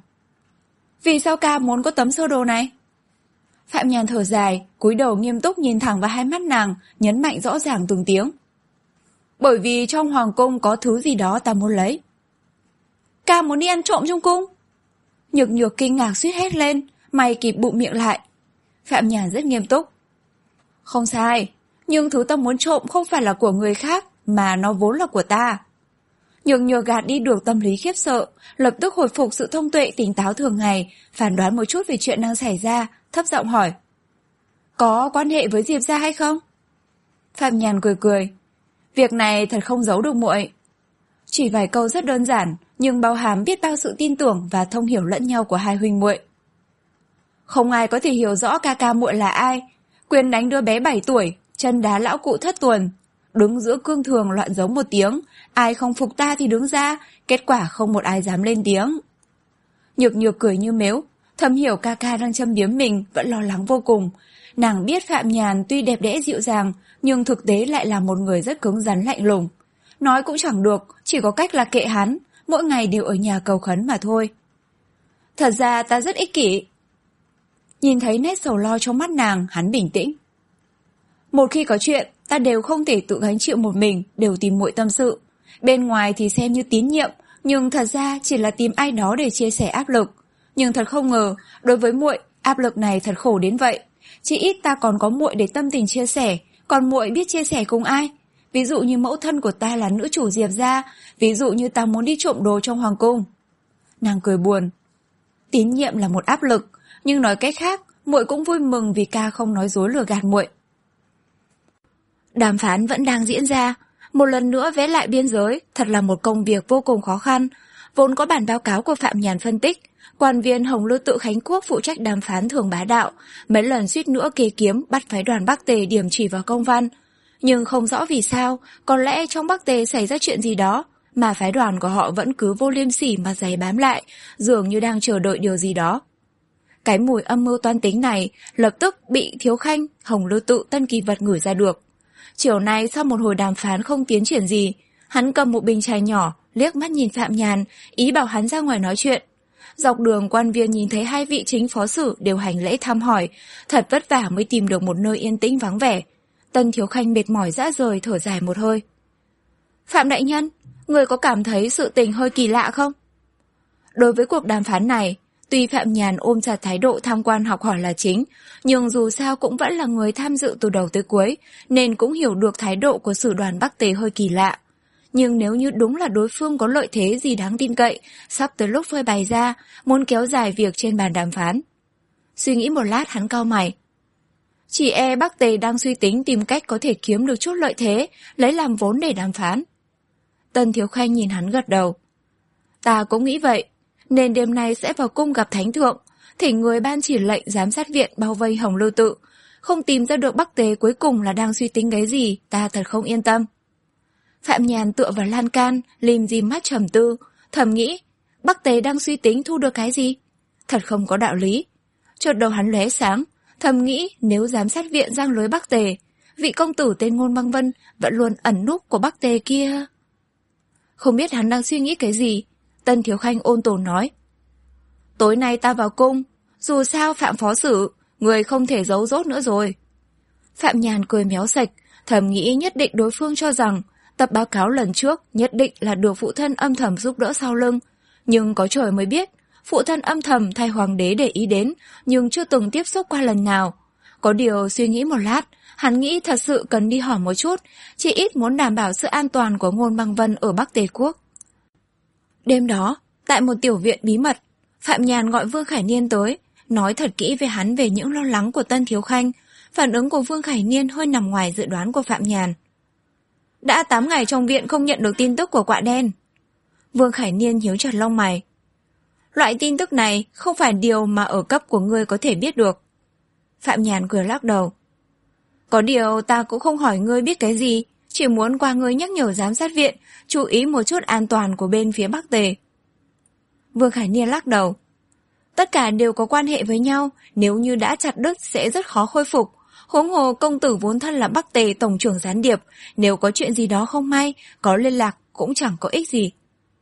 Vì sao ca muốn có tấm sơ đồ này? Phạm Nhàn thở dài, cúi đầu nghiêm túc nhìn thẳng vào hai mắt nàng, nhấn mạnh rõ ràng từng tiếng. Bởi vì trong hoàng cung có thứ gì đó ta muốn lấy. Ca muốn đi ăn trộm trong cung? Nhược Nhược kinh ngạc suýt hét lên, mày kịp bụng miệng lại. Phạm Nhàn rất nghiêm túc. Không sai, nhưng thứ ta muốn trộm không phải là của người khác, mà nó vốn là của ta. Nhược Nhược gạt đi được tâm lý khiếp sợ, lập tức hồi phục sự thông tuệ tỉnh táo thường ngày, phán đoán một chút về chuyện đang xảy ra, thấp giọng hỏi. Có quan hệ với Diệp gia hay không? Phạm Nhàn cười cười. Việc này thật không giấu được muội. Chỉ vài câu rất đơn giản, nhưng bao hàm biết bao sự tin tưởng và thông hiểu lẫn nhau của hai huynh muội. Không ai có thể hiểu rõ ca ca muội là ai. Quyền đánh đứa bé bảy tuổi, chân đá lão cụ thất tuần. Đứng giữa cương thường loạn giống một tiếng, ai không phục ta thì đứng ra, kết quả không một ai dám lên tiếng. Nhược Nhược cười như mếu, thầm hiểu ca ca đang châm biếm mình, vẫn lo lắng vô cùng. Nàng biết Phạm Nhàn tuy đẹp đẽ dịu dàng, nhưng thực tế lại là một người rất cứng rắn lạnh lùng. Nói cũng chẳng được, chỉ có cách là kệ hắn, mỗi ngày đều ở nhà cầu khấn mà thôi. Thật ra ta rất ích kỷ. Nhìn thấy nét sầu lo trong mắt nàng, hắn bình tĩnh. Một khi có chuyện, ta đều không thể tự gánh chịu một mình, đều tìm muội tâm sự. Bên ngoài thì xem như tín nhiệm, nhưng thật ra chỉ là tìm ai đó để chia sẻ áp lực. Nhưng thật không ngờ, đối với muội, áp lực này thật khổ đến vậy. Chỉ ít ta còn có muội để tâm tình chia sẻ, còn muội biết chia sẻ cùng ai? Ví dụ như mẫu thân của ta là nữ chủ Diệp gia, ví dụ như ta muốn đi trộm đồ trong hoàng cung. Nàng cười buồn. Tín nhiệm là một áp lực, nhưng nói cách khác, muội cũng vui mừng vì ca không nói dối lừa gạt muội. Đàm phán vẫn đang diễn ra, một lần nữa vẽ lại biên giới, thật là một công việc vô cùng khó khăn. Vốn có bản báo cáo của Phạm Nhàn phân tích, quan viên Hồng Lư Tự Khánh Quốc phụ trách đàm phán thường bá đạo, mấy lần suýt nữa kê kiếm bắt phái đoàn Bắc Tề điểm chỉ vào công văn. Nhưng không rõ vì sao, có lẽ trong Bắc Tề xảy ra chuyện gì đó, mà phái đoàn của họ vẫn cứ vô liêm sỉ mà giày bám lại, dường như đang chờ đợi điều gì đó. Cái mùi âm mưu toan tính này lập tức bị Thiếu Khanh, Hồng Lư Tự Tân Kỳ Vật ngửi ra được. Chiều nay sau một hồi đàm phán không tiến triển gì, hắn cầm một bình trà nhỏ, liếc mắt nhìn Phạm Nhàn, ý bảo hắn ra ngoài nói chuyện. Dọc đường quan viên nhìn thấy hai vị chính phó sử đều hành lễ thăm hỏi, thật vất vả mới tìm được một nơi yên tĩnh vắng vẻ. Tân Thiếu Khanh mệt mỏi rã rời thở dài một hơi. Phạm đại nhân, người có cảm thấy sự tình hơi kỳ lạ không? Đối với cuộc đàm phán này, tuy Phạm Nhàn ôm chặt thái độ tham quan học hỏi là chính, nhưng dù sao cũng vẫn là người tham dự từ đầu tới cuối, nên cũng hiểu được thái độ của sử đoàn Bắc Tề hơi kỳ lạ. Nhưng nếu như đúng là đối phương có lợi thế gì đáng tin cậy, sắp tới lúc phơi bày ra, muốn kéo dài việc trên bàn đàm phán. Suy nghĩ một lát hắn cau mày. Chỉ e Bắc Tề đang suy tính tìm cách có thể kiếm được chút lợi thế, lấy làm vốn để đàm phán. Tân Thiếu Khanh nhìn hắn gật đầu. Ta cũng nghĩ vậy, nên đêm nay sẽ vào cung gặp Thánh Thượng, thỉnh người ban chỉ lệnh giám sát viện bao vây Hồng Lư Tự. Không tìm ra được Bắc Tề cuối cùng là đang suy tính cái gì, ta thật không yên tâm. Phạm Nhàn tựa vào lan can, lim dim mắt trầm tư, thầm nghĩ, Bắc Tề đang suy tính thu được cái gì? Thật không có đạo lý. Chợt đầu hắn lóe sáng, thầm nghĩ nếu giám sát viện giăng lưới Bắc Tề, vị công tử tên Ngôn Băng Vân vẫn luôn ẩn núp của Bắc Tề kia. Không biết hắn đang suy nghĩ cái gì, Tân Thiếu Khanh ôn tồn nói. Tối nay ta vào cung, dù sao Phạm phó sử, người không thể giấu dốt nữa rồi. Phạm Nhàn cười méo sạch, thầm nghĩ nhất định đối phương cho rằng tập báo cáo lần trước nhất định là được phụ thân âm thầm giúp đỡ sau lưng. Nhưng có trời mới biết, phụ thân âm thầm thay hoàng đế để ý đến, nhưng chưa từng tiếp xúc qua lần nào. Có điều suy nghĩ một lát, hắn nghĩ thật sự cần đi hỏi một chút, chỉ ít muốn đảm bảo sự an toàn của Ngôn Băng Vân ở Bắc Tề Quốc. Đêm đó, tại một tiểu viện bí mật, Phạm Nhàn gọi Vương Khải Niên tới, nói thật kỹ về hắn về những lo lắng của Tân Thiếu Khanh. Phản ứng của Vương Khải Niên hơi nằm ngoài dự đoán của Phạm Nhàn. Đã tám ngày trong viện không nhận được tin tức của quạ đen. Vương Khải Niên nhíu chặt lông mày. Loại tin tức này không phải điều mà ở cấp của ngươi có thể biết được. Phạm Nhàn cười lắc đầu. Có điều ta cũng không hỏi ngươi biết cái gì, chỉ muốn qua ngươi nhắc nhở giám sát viện, chú ý một chút an toàn của bên phía Bắc Tề. Vương Khải Niên lắc đầu. Tất cả đều có quan hệ với nhau, nếu như đã chặt đứt sẽ rất khó khôi phục. Huống hồ công tử vốn thân là Bắc Tề tổng trưởng gián điệp, nếu có chuyện gì đó không may, có liên lạc cũng chẳng có ích gì.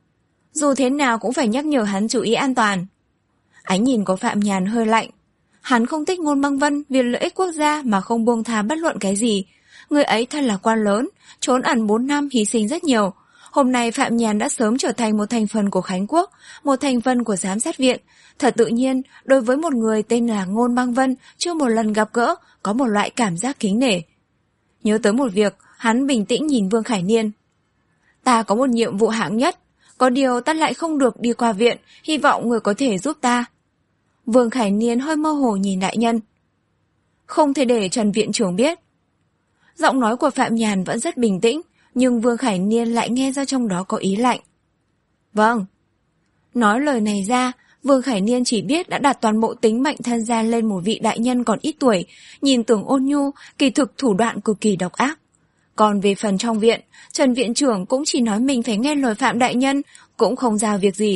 Dù thế nào cũng phải nhắc nhở hắn chú ý an toàn. Ánh nhìn của Phạm Nhàn hơi lạnh. Hắn không thích Ngôn Băng Vân vì lợi ích quốc gia mà không buông tha bất luận cái gì. Người ấy thân là quan lớn, trốn ẩn bốn năm hy sinh rất nhiều. Hôm nay Phạm Nhàn đã sớm trở thành một thành phần của Khánh Quốc, một thành phần của giám sát viện. Thật tự nhiên, đối với một người tên là Ngôn Băng Vân chưa một lần gặp gỡ, có một loại cảm giác kính nể. Nhớ tới một việc, hắn bình tĩnh nhìn Vương Khải Niên. Ta có một nhiệm vụ hạng nhất, có điều ta lại không được đi qua viện, hy vọng người có thể giúp ta. Vương Khải Niên hơi mơ hồ nhìn đại nhân. Không thể để Trần viện trưởng biết. Giọng nói của Phạm Nhàn vẫn rất bình tĩnh, nhưng Vương Khải Niên lại nghe ra trong đó có ý lạnh. Vâng. Nói lời này ra, Vương Khải Niên chỉ biết đã đặt toàn bộ tính mệnh thân gia lên một vị đại nhân còn ít tuổi, nhìn tưởng ôn nhu, kỳ thực thủ đoạn cực kỳ độc ác. Còn về phần trong viện, Trần viện trưởng cũng chỉ nói mình phải nghe lời Phạm đại nhân, cũng không giao việc gì.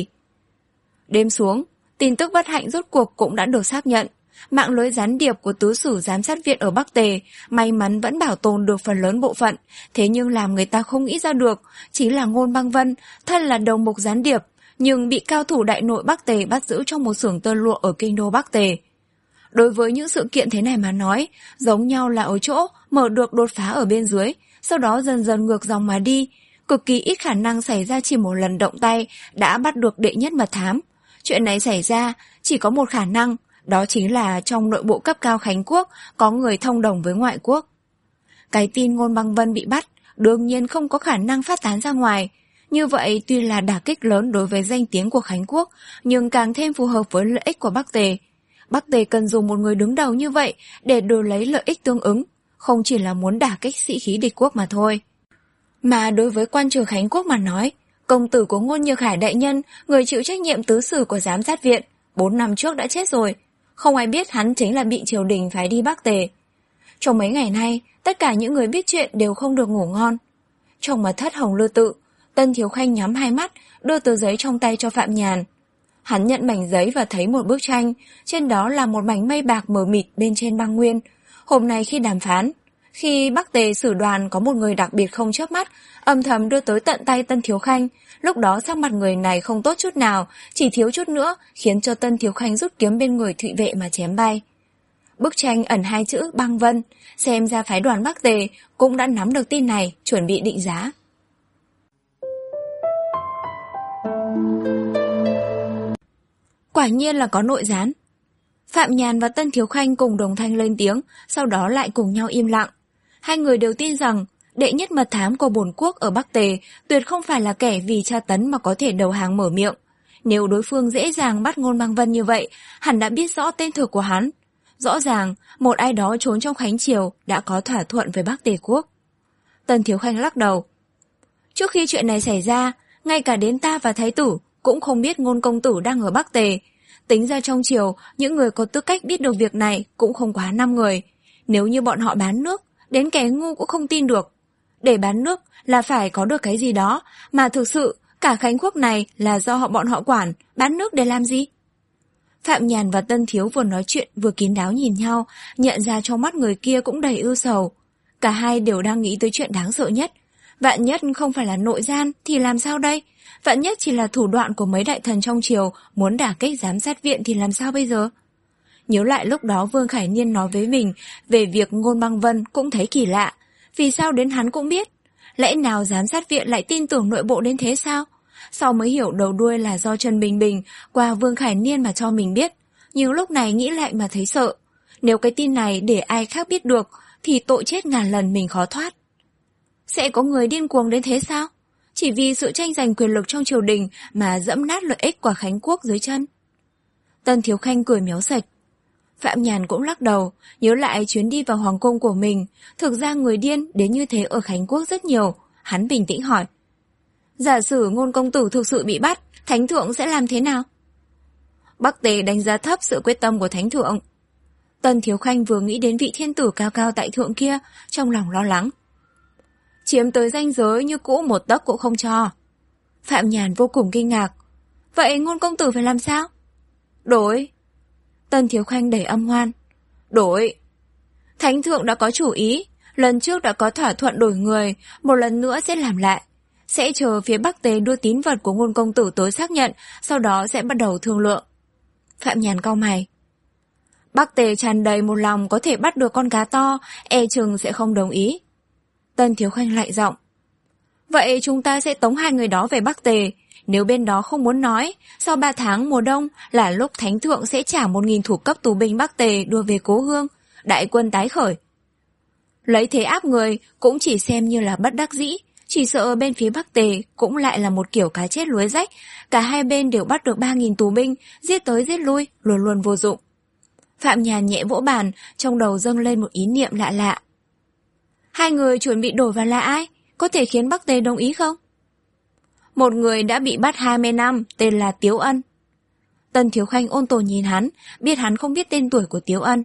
Đêm xuống, tin tức bất hạnh rốt cuộc cũng đã được xác nhận. Mạng lưới gián điệp của tứ sử giám sát viện ở Bắc Tề may mắn vẫn bảo tồn được phần lớn bộ phận, thế nhưng làm người ta không nghĩ ra được chính là Ngôn Băng Vân, thân là đầu mục gián điệp, nhưng bị cao thủ đại nội Bắc Tề bắt giữ trong một xưởng tơ lụa ở kinh đô Bắc Tề. Đối với những sự kiện thế này mà nói, giống nhau là ở chỗ mở được đột phá ở bên dưới, sau đó dần dần ngược dòng mà đi, cực kỳ ít khả năng xảy ra chỉ một lần động tay đã bắt được đệ nhất mật thám. Chuyện này xảy ra chỉ có một khả năng, đó chính là trong nội bộ cấp cao Khánh Quốc có người thông đồng với ngoại quốc. Cái tin Ngôn Băng Vân bị bắt đương nhiên không có khả năng phát tán ra ngoài. Như vậy tuy là đả kích lớn đối với danh tiếng của Khánh Quốc, nhưng càng thêm phù hợp với lợi ích của Bắc Tề. Bắc Tề cần dùng một người đứng đầu như vậy để đổi lấy lợi ích tương ứng, không chỉ là muốn đả kích sĩ khí địch quốc mà thôi. Mà đối với quan trường Khánh Quốc mà nói, công tử của Ngôn Nhược Hải đại nhân, người chịu trách nhiệm tứ sử của giám sát viện, bốn năm trước đã chết rồi. Không ai biết hắn chính là bị triều đình phái đi Bắc Tề. Trong mấy ngày nay, tất cả những người biết chuyện đều không được ngủ ngon. Trong mật thất Hồng Lư Tự, Tân Thiếu Khanh nhắm hai mắt, đưa tờ giấy trong tay cho Phạm Nhàn. Hắn nhận mảnh giấy và thấy một bức tranh, trên đó là một mảnh mây bạc mờ mịt bên trên băng nguyên. Hôm nay khi đàm phán, khi Bắc Tề sử đoàn có một người đặc biệt không chớp mắt, âm thầm đưa tới tận tay Tân Thiếu Khanh, lúc đó sắc mặt người này không tốt chút nào, chỉ thiếu chút nữa khiến cho Tân Thiếu Khanh rút kiếm bên người Thụy Vệ mà chém bay. Bức tranh ẩn hai chữ Băng Vân, xem ra phái đoàn Bắc Tề cũng đã nắm được tin này, chuẩn bị định giá. Quả nhiên là có nội gián. Phạm Nhàn và Tân Thiếu Khanh cùng đồng thanh lên tiếng, sau đó lại cùng nhau im lặng. Hai người đều tin rằng đệ nhất mật thám của bổn quốc ở Bắc Tề tuyệt không phải là kẻ vì tra tấn mà có thể đầu hàng mở miệng. Nếu đối phương dễ dàng bắt Ngôn Băng Vân như vậy, hẳn đã biết rõ tên thực của hắn. Rõ ràng, một ai đó trốn trong Khánh Triều đã có thỏa thuận với Bắc Tề Quốc. Tân Thiếu Khanh lắc đầu. Trước khi chuyện này xảy ra, ngay cả đến ta và Thái tử cũng không biết Ngôn công tử đang ở Bắc Tề. Tính ra trong triều, những người có tư cách biết được việc này cũng không quá năm người. Nếu như bọn họ bán nước, đến kẻ ngu cũng không tin được. Để bán nước là phải có được cái gì đó, mà thực sự cả Khánh Quốc này là do họ bọn họ quản, bán nước để làm gì? Phạm Nhàn và Tân Thiếu vừa nói chuyện vừa kín đáo nhìn nhau, nhận ra trong mắt người kia cũng đầy ưu sầu. Cả hai đều đang nghĩ tới chuyện đáng sợ nhất. Vạn nhất không phải là nội gian thì làm sao đây? Vạn nhất chỉ là thủ đoạn của mấy đại thần trong triều muốn đả kích giám sát viện thì làm sao bây giờ? Nhớ lại lúc đó Vương Khải Niên nói với mình về việc Ngôn Băng Vân cũng thấy kỳ lạ. Vì sao đến hắn cũng biết? Lẽ nào giám sát viện lại tin tưởng nội bộ đến thế sao? Sau mới hiểu đầu đuôi là do Trần Bình Bình qua Vương Khải Niên mà cho mình biết. Nhưng lúc này nghĩ lại mà thấy sợ. Nếu cái tin này để ai khác biết được thì tội chết ngàn lần mình khó thoát. Sẽ có người điên cuồng đến thế sao? Chỉ vì sự tranh giành quyền lực trong triều đình mà dẫm nát lợi ích của Khánh Quốc dưới chân. Tân Thiếu Khanh cười méo sạch. Phạm Nhàn cũng lắc đầu, nhớ lại chuyến đi vào hoàng cung của mình. Thực ra người điên đến như thế ở Khánh Quốc rất nhiều. Hắn bình tĩnh hỏi. Giả sử Ngôn công tử thực sự bị bắt, Thánh thượng sẽ làm thế nào? Bắc Tề đánh giá thấp sự quyết tâm của Thánh thượng. Tân Thiếu Khanh vừa nghĩ đến vị thiên tử cao cao tại thượng kia, trong lòng lo lắng. Chiếm tới ranh giới như cũ một tấc cũng không cho. Phạm Nhàn vô cùng kinh ngạc. Vậy Ngôn công tử phải làm sao? Đổi. Tân Thiếu Khanh đầy âm ngoan. Đổi. Thánh thượng đã có chủ ý, lần trước đã có thỏa thuận đổi người, một lần nữa sẽ làm lại. Sẽ chờ phía Bắc Tề đưa tín vật của Ngôn công tử tới xác nhận, sau đó sẽ bắt đầu thương lượng. Phạm Nhàn cau mày. Bắc Tề tràn đầy một lòng có thể bắt được con cá to, e chừng sẽ không đồng ý. Tân Thiếu Khanh lạnh giọng. Vậy chúng ta sẽ tống hai người đó về Bắc Tề. Nếu bên đó không muốn nói, sau ba tháng mùa đông là lúc Thánh thượng sẽ trả một nghìn thủ cấp tù binh Bắc Tề đưa về cố hương, đại quân tái khởi. Lấy thế áp người cũng chỉ xem như là bất đắc dĩ, chỉ sợ bên phía Bắc Tề cũng lại là một kiểu cá chết lưới rách, cả hai bên đều bắt được ba nghìn tù binh, giết tới giết lui, luôn luôn vô dụng. Phạm Nhàn nhẹ vỗ bàn, trong đầu dâng lên một ý niệm lạ lạ. Hai người chuẩn bị đổi vào là ai? Có thể khiến Bắc Tề đồng ý không? Một người đã bị bắt hai mươi năm, tên là Tiếu Ân. Tân Thiếu Khanh ôn tồn nhìn hắn, biết hắn không biết tên tuổi của Tiếu Ân.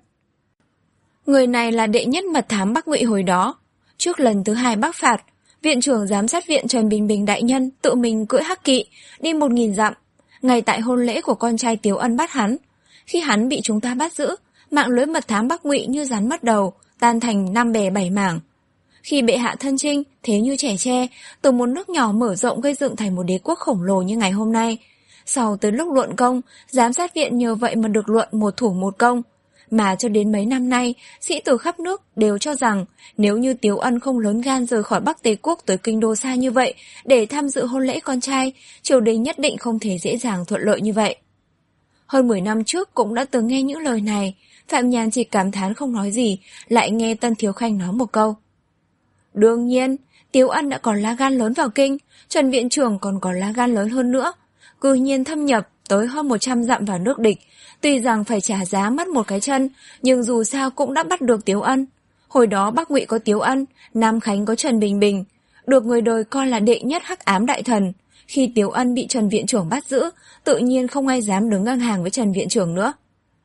Người này là đệ nhất mật thám Bắc Ngụy hồi đó. Trước lần thứ hai Bắc phạt, viện trưởng giám sát viện Trần Bình Bình đại nhân tự mình cưỡi hắc kỵ, đi một nghìn dặm. Ngay tại hôn lễ của con trai Tiếu Ân bắt hắn. Khi hắn bị chúng ta bắt giữ, mạng lưới mật thám Bắc Ngụy như rắn mất đầu, tan thành năm bè bảy mảng. Khi bệ hạ thân chinh, thế như trẻ tre, từ một nước nhỏ mở rộng gây dựng thành một đế quốc khổng lồ như ngày hôm nay. Sau tới lúc luận công, giám sát viện nhờ vậy mà được luận một thủ một công. Mà cho đến mấy năm nay, sĩ tử khắp nước đều cho rằng nếu như Tiếu Ân không lớn gan rời khỏi Bắc Tề Quốc tới kinh đô xa như vậy để tham dự hôn lễ con trai, triều đình nhất định không thể dễ dàng thuận lợi như vậy. Hơn mười năm trước cũng đã từng nghe những lời này, Phạm Nhàn chỉ cảm thán không nói gì, lại nghe Tân Thiếu Khanh nói một câu. Đương nhiên, Tiếu Ân đã còn lá gan lớn vào kinh, Trần viện trưởng còn có lá gan lớn hơn nữa. Cư nhiên thâm nhập tới hơn một trăm dặm vào nước địch, tuy rằng phải trả giá mất một cái chân, nhưng dù sao cũng đã bắt được Tiếu Ân. Hồi đó Bắc Ngụy có Tiếu Ân, Nam Khánh có Trần Bình Bình, được người đời coi là đệ nhất hắc ám đại thần. Khi Tiếu Ân bị Trần viện trưởng bắt giữ, tự nhiên không ai dám đứng ngang hàng với Trần viện trưởng nữa.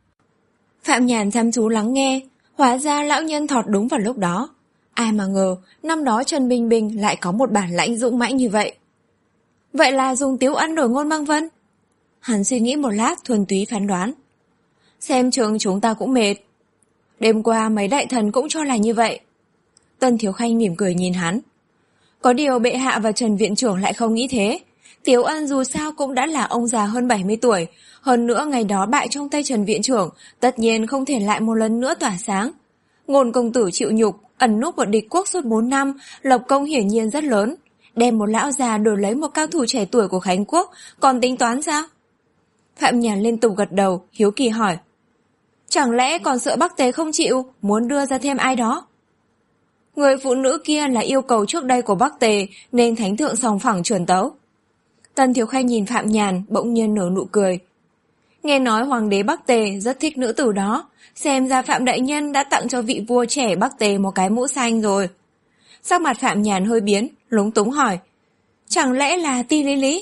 Phạm Nhàn chăm chú lắng nghe, hóa ra lão nhân thọt đúng vào lúc đó. Ai mà ngờ, năm đó Trần Bình Bình lại có một bản lãnh dũng mãnh như vậy. Vậy là dùng Tiếu Ân đổi Ngôn Băng Vân? Hắn suy nghĩ một lát thuần túy phán đoán. Xem chừng chúng ta cũng mệt. Đêm qua mấy đại thần cũng cho là như vậy. Tân Thiếu Khanh mỉm cười nhìn hắn. Có điều bệ hạ và Trần viện trưởng lại không nghĩ thế. Tiếu Ân dù sao cũng đã là ông già hơn bảy mươi tuổi. Hơn nữa ngày đó bại trong tay Trần viện trưởng, tất nhiên không thể lại một lần nữa tỏa sáng. Ngôn công tử chịu nhục, ẩn núp ở địch quốc suốt bốn năm, lộc công hiển nhiên rất lớn. Đem một lão già đổi lấy một cao thủ trẻ tuổi của Khánh Quốc, còn tính toán sao? Phạm Nhàn liên tục gật đầu, hiếu kỳ hỏi. Chẳng lẽ còn sợ Bắc Tề không chịu, muốn đưa ra thêm ai đó? Người phụ nữ kia là yêu cầu trước đây của Bắc Tề, nên Thánh thượng sòng phẳng chuẩn tấu. Tân Thiếu Khanh nhìn Phạm Nhàn, bỗng nhiên nở nụ cười. Nghe nói hoàng đế Bắc Tề rất thích nữ tử đó, xem ra Phạm đại nhân đã tặng cho vị vua trẻ Bắc Tề một cái mũ xanh rồi. Sắc mặt Phạm Nhàn hơi biến, lúng túng hỏi. Chẳng lẽ là Ti Lý Lý?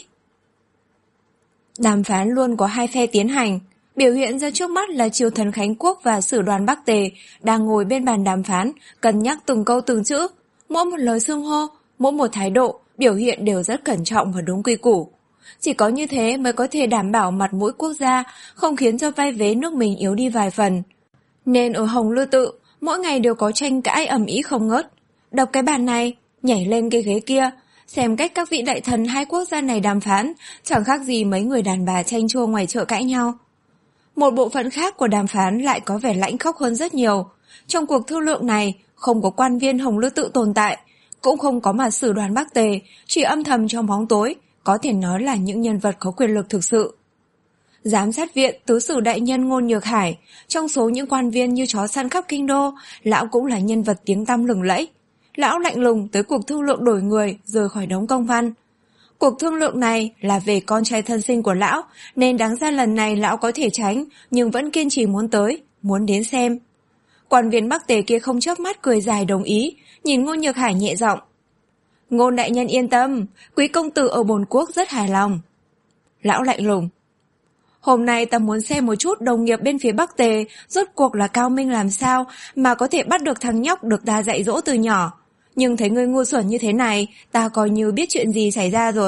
Đàm phán luôn có hai phe tiến hành, biểu hiện ra trước mắt là triều thần Khánh Quốc và sử đoàn Bắc Tề đang ngồi bên bàn đàm phán, cân nhắc từng câu từng chữ. Mỗi một lời xưng hô, mỗi một thái độ, biểu hiện đều rất cẩn trọng và đúng quy củ. Chỉ có như thế mới có thể đảm bảo mặt mũi quốc gia, không khiến cho vai vế nước mình yếu đi vài phần. Nên ở Hồng Lư Tự, mỗi ngày đều có tranh cãi ầm ĩ không ngớt. Đập cái bàn này, nhảy lên cái ghế kia, xem cách các vị đại thần hai quốc gia này đàm phán, chẳng khác gì mấy người đàn bà chanh chua ngoài chợ cãi nhau. Một bộ phận khác của đàm phán lại có vẻ lãnh khốc hơn rất nhiều. Trong cuộc thương lượng này, không có quan viên Hồng Lư Tự tồn tại, cũng không có mặt sử đoàn Bắc Tề, chỉ âm thầm trong bóng tối, có thể nói là những nhân vật có quyền lực thực sự. Giám sát viện tứ sử đại nhân Ngôn Nhược Hải, trong số những quan viên như chó săn khắp kinh đô, lão cũng là nhân vật tiếng tăm lừng lẫy. Lão lạnh lùng tới cuộc thương lượng đổi người rời khỏi đống công văn. Cuộc thương lượng này là về con trai thân sinh của lão, nên đáng ra lần này lão có thể tránh, nhưng vẫn kiên trì muốn tới, muốn đến xem. Quan viên Bắc Tề kia không chớp mắt cười dài đồng ý, nhìn Ngôn Nhược Hải nhẹ giọng. Ngôn đại nhân yên tâm, quý công tử ở bồn quốc rất hài lòng. Lão lạnh lùng. Hôm nay ta muốn xem một chút đồng nghiệp bên phía Bắc Tề rốt cuộc là cao minh làm sao mà có thể bắt được thằng nhóc được ta dạy dỗ từ nhỏ. Nhưng thấy ngươi ngu xuẩn như thế này, ta coi như biết chuyện gì xảy ra rồi.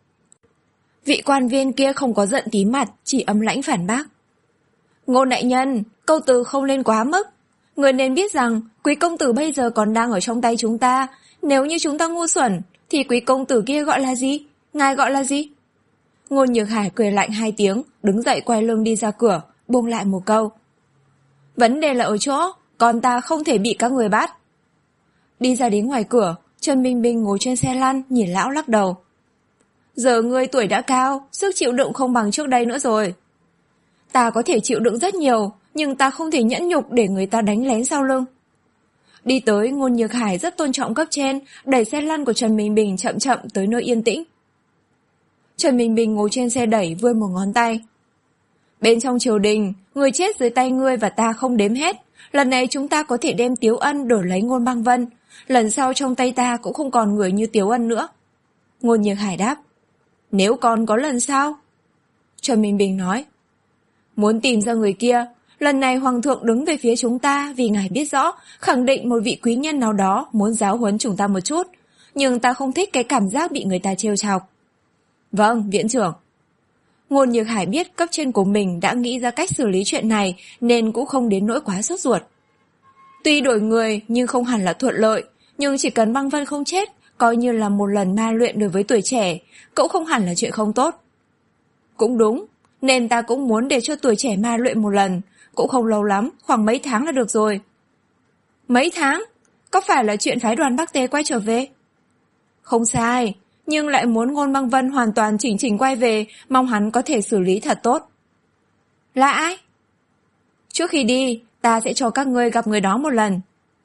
Vị quan viên kia không có giận tí mặt, chỉ âm lãnh phản bác. Ngôn đại nhân, câu từ không lên quá mức. Người nên biết rằng quý công tử bây giờ còn đang ở trong tay chúng ta. Nếu như chúng ta ngu xuẩn, thì quý công tử kia gọi là gì? Ngài gọi là gì? Ngôn Nhược Hải cười lạnh hai tiếng, đứng dậy quay lưng đi ra cửa, buông lại một câu. Vấn đề là ở chỗ, con ta không thể bị các người bắt. Đi ra đến ngoài cửa, Trần Bình Bình ngồi trên xe lăn, nhìn lão lắc đầu. Giờ ngươi tuổi đã cao, sức chịu đựng không bằng trước đây nữa rồi. Ta có thể chịu đựng rất nhiều, nhưng ta không thể nhẫn nhục để người ta đánh lén sau lưng. Đi tới, Ngôn Nhược Hải rất tôn trọng cấp trên, đẩy xe lăn của Trần Bình Bình chậm chậm tới nơi yên tĩnh. Trần Bình Bình ngồi trên xe đẩy vươn một ngón tay. Bên trong triều đình, người chết dưới tay ngươi và ta không đếm hết. Lần này chúng ta có thể đem Tiếu Ân đổi lấy Ngôn Băng Vân. Lần sau trong tay ta cũng không còn người như Tiếu Ân nữa. Ngôn Nhược Hải đáp. Nếu còn có lần sau? Trần Bình Bình nói. Muốn tìm ra người kia, lần này Hoàng thượng đứng về phía chúng ta vì ngài biết rõ, khẳng định một vị quý nhân nào đó muốn giáo huấn chúng ta một chút. Nhưng ta không thích cái cảm giác bị người ta trêu chọc. Vâng, viện trưởng. Ngôn Nhược Hải biết cấp trên của mình đã nghĩ ra cách xử lý chuyện này nên cũng không đến nỗi quá sốt ruột. Tuy đổi người nhưng không hẳn là thuận lợi, nhưng chỉ cần Băng Vân không chết, coi như là một lần ma luyện đối với tuổi trẻ, cũng không hẳn là chuyện không tốt. Cũng đúng, nên ta cũng muốn để cho tuổi trẻ ma luyện một lần, cũng không lâu lắm, khoảng mấy tháng là được rồi. Mấy tháng? Có phải là chuyện phái đoàn Bắc Tề quay trở về? Không sai, nhưng lại muốn Ngôn Băng Vân hoàn toàn chỉnh chỉnh quay về, mong hắn có thể xử lý thật tốt. Là ai? Trước khi đi, ta sẽ cho các ngươi gặp người đó một lần.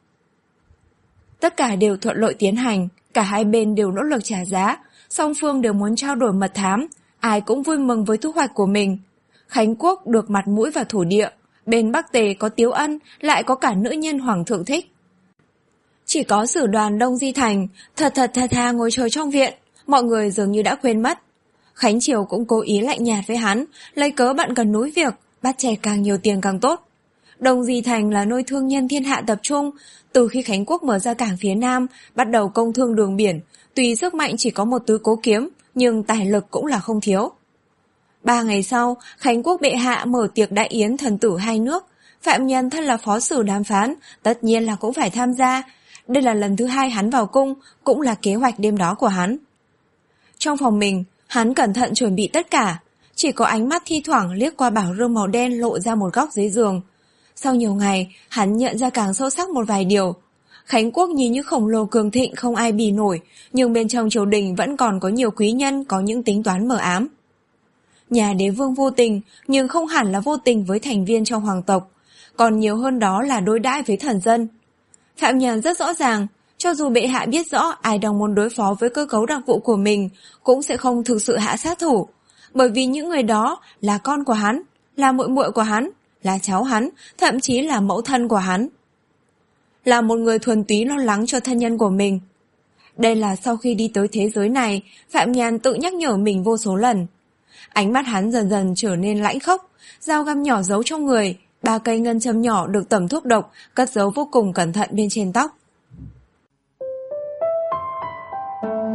Tất cả đều thuận lợi tiến hành, cả hai bên đều nỗ lực trả giá, song phương đều muốn trao đổi mật thám, ai cũng vui mừng với thu hoạch của mình. Khánh Quốc được mặt mũi và thổ địa, bên Bắc Tề có Tiếu Ân, lại có cả nữ nhân hoàng thượng thích. Chỉ có sử đoàn Đông Di Thành, thật thật thà thà ngồi chờ trong viện, mọi người dường như đã quên mất. Khánh Triều cũng cố ý lạnh nhạt với hắn, lấy cớ bận cần núi việc, bắt chè càng nhiều tiền càng tốt. Đông Di Thành là nơi thương nhân thiên hạ tập trung, từ khi Khánh Quốc mở ra cảng phía Nam, bắt đầu công thương đường biển, tuy sức mạnh chỉ có một tứ cố kiếm, nhưng tài lực cũng là không thiếu. Ba ngày sau, Khánh Quốc bệ hạ mở tiệc đại yến thần tử hai nước, Phạm Nhân thân là phó sử đàm phán, tất nhiên là cũng phải tham gia. Đây là lần thứ hai hắn vào cung, cũng là kế hoạch đêm đó của hắn. Trong phòng mình, hắn cẩn thận chuẩn bị tất cả, chỉ có ánh mắt thi thoảng liếc qua bảo rơm màu đen lộ ra một góc dưới giường. Sau nhiều ngày, hắn nhận ra càng sâu sắc một vài điều. Khánh Quốc nhìn như khổng lồ cường thịnh không ai bì nổi, nhưng bên trong triều đình vẫn còn có nhiều quý nhân có những tính toán mờ ám. Nhà đế vương vô tình, nhưng không hẳn là vô tình với thành viên trong hoàng tộc, còn nhiều hơn đó là đối đãi với thần dân. Phạm Nhàn rất rõ ràng, cho dù bệ hạ biết rõ ai đang muốn đối phó với cơ cấu đặc vụ của mình, cũng sẽ không thực sự hạ sát thủ, bởi vì những người đó là con của hắn, là muội muội của hắn, là cháu hắn, thậm chí là mẫu thân của hắn. Là một người thuần túy lo lắng cho thân nhân của mình. Đây là sau khi đi tới thế giới này, Phạm Nhàn tự nhắc nhở mình vô số lần. Ánh mắt hắn dần dần trở nên lãnh khốc, dao găm nhỏ giấu trong người, ba cây ngân châm nhỏ được tẩm thuốc độc, cất giấu vô cùng cẩn thận bên trên tóc.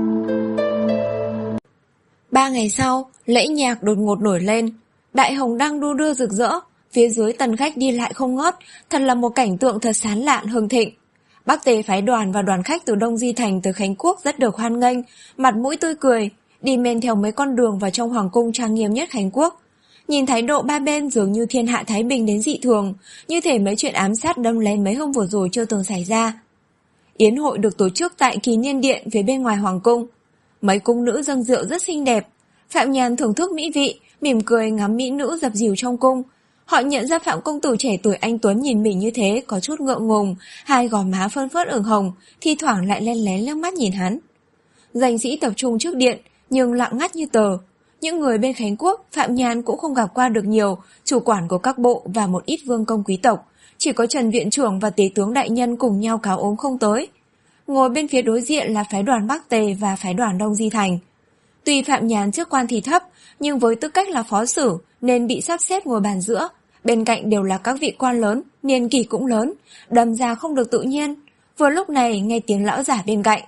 Ba ngày sau, lễ nhạc đột ngột nổi lên. Đại hồng đăng đu đưa rực rỡ, phía dưới tần khách đi lại không ngớt, thật là một cảnh tượng thật sán lạn hưng thịnh. Bắc Tề phái đoàn và đoàn khách từ Đông Di Thành tới Khánh Quốc rất được hoan nghênh, mặt mũi tươi cười, đi men theo mấy con đường vào trong hoàng cung trang nghiêm nhất Khánh Quốc. Nhìn thái độ ba bên dường như thiên hạ thái bình đến dị thường, như thể mấy chuyện ám sát đâm lén mấy hôm vừa rồi chưa từng xảy ra. Yến hội được tổ chức tại Kỳ Niên Điện phía bên ngoài hoàng cung. Mấy cung nữ dâng rượu rất xinh đẹp. Phạm Nhàn thưởng thức mỹ vị, mỉm cười ngắm mỹ nữ dập dìu trong cung. Họ nhận ra Phạm công tử trẻ tuổi anh tuấn nhìn mình như thế có chút ngượng ngùng, hai gò má phơn phớt ửng hồng, thi thoảng lại len lén liếc mắt nhìn hắn. Danh sĩ tập trung trước điện, nhưng lặng ngắt như tờ. Những người bên Khánh Quốc, Phạm Nhàn cũng không gặp qua được nhiều, chủ quản của các bộ và một ít vương công quý tộc. Chỉ có Trần Viện Trưởng và Tế tướng Đại Nhân cùng nhau cáo ốm không tới. Ngồi bên phía đối diện là phái đoàn Bắc Tề và phái đoàn Đông Di Thành. Tuy Phạm Nhàn chức quan thì thấp, nhưng với tư cách là phó sử nên bị sắp xếp ngồi bàn giữa. Bên cạnh đều là các vị quan lớn, niên kỷ cũng lớn, đâm ra không được tự nhiên. Vừa lúc này nghe tiếng lão giả bên cạnh.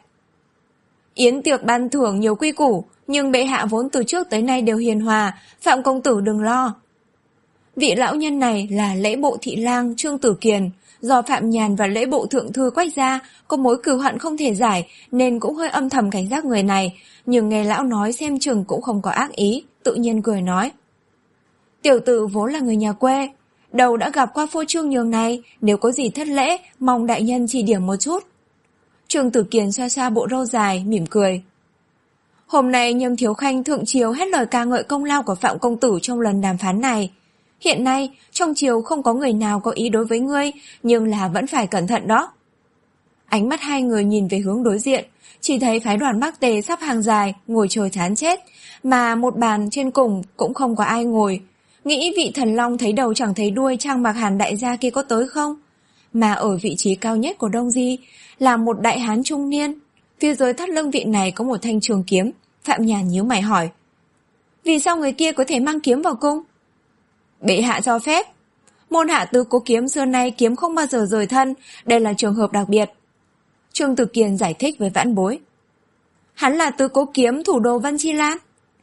Yến tiệc ban thưởng nhiều quy củ, nhưng bệ hạ vốn từ trước tới nay đều hiền hòa, Phạm công tử đừng lo. Vị lão nhân này là lễ bộ thị lang Trương Tử Kiền, do Phạm Nhàn và lễ bộ thượng thư Quách gia có mối cừu hận không thể giải nên cũng hơi âm thầm cảnh giác người này, nhưng nghe lão nói xem chừng cũng không có ác ý, tự nhiên cười nói. Tiểu tử vốn là người nhà quê, đầu đã gặp qua phô trương nhường này, nếu có gì thất lễ, mong đại nhân chỉ điểm một chút. Trương Tử Kiền xoa xoa bộ râu dài, mỉm cười. Hôm nay Nhâm Thiếu Khanh thượng triều hết lời ca ngợi công lao của Phạm công tử trong lần đàm phán này. Hiện nay, trong triều không có người nào có ý đối với ngươi, nhưng là vẫn phải cẩn thận đó. Ánh mắt hai người nhìn về hướng đối diện, chỉ thấy phái đoàn Bắc Tề sắp hàng dài, ngồi chờ chán chết, mà một bàn trên cùng cũng không có ai ngồi. Nghĩ vị thần long thấy đầu chẳng thấy đuôi Trang Mạc Hàn đại gia kia có tới không? Mà ở vị trí cao nhất của Đông Di là một đại hán trung niên. Phía dưới thắt lưng vị này có một thanh trường kiếm. Phạm Nhàn nhíu mày hỏi. Vì sao người kia có thể mang kiếm vào cung? Bệ hạ cho phép. Môn hạ tứ cố kiếm xưa nay kiếm không bao giờ rời thân, đây là trường hợp đặc biệt. Trương Tử Kiền giải thích với vãn bối. Hắn là tứ cố kiếm thủ đô Vân Chi Lan.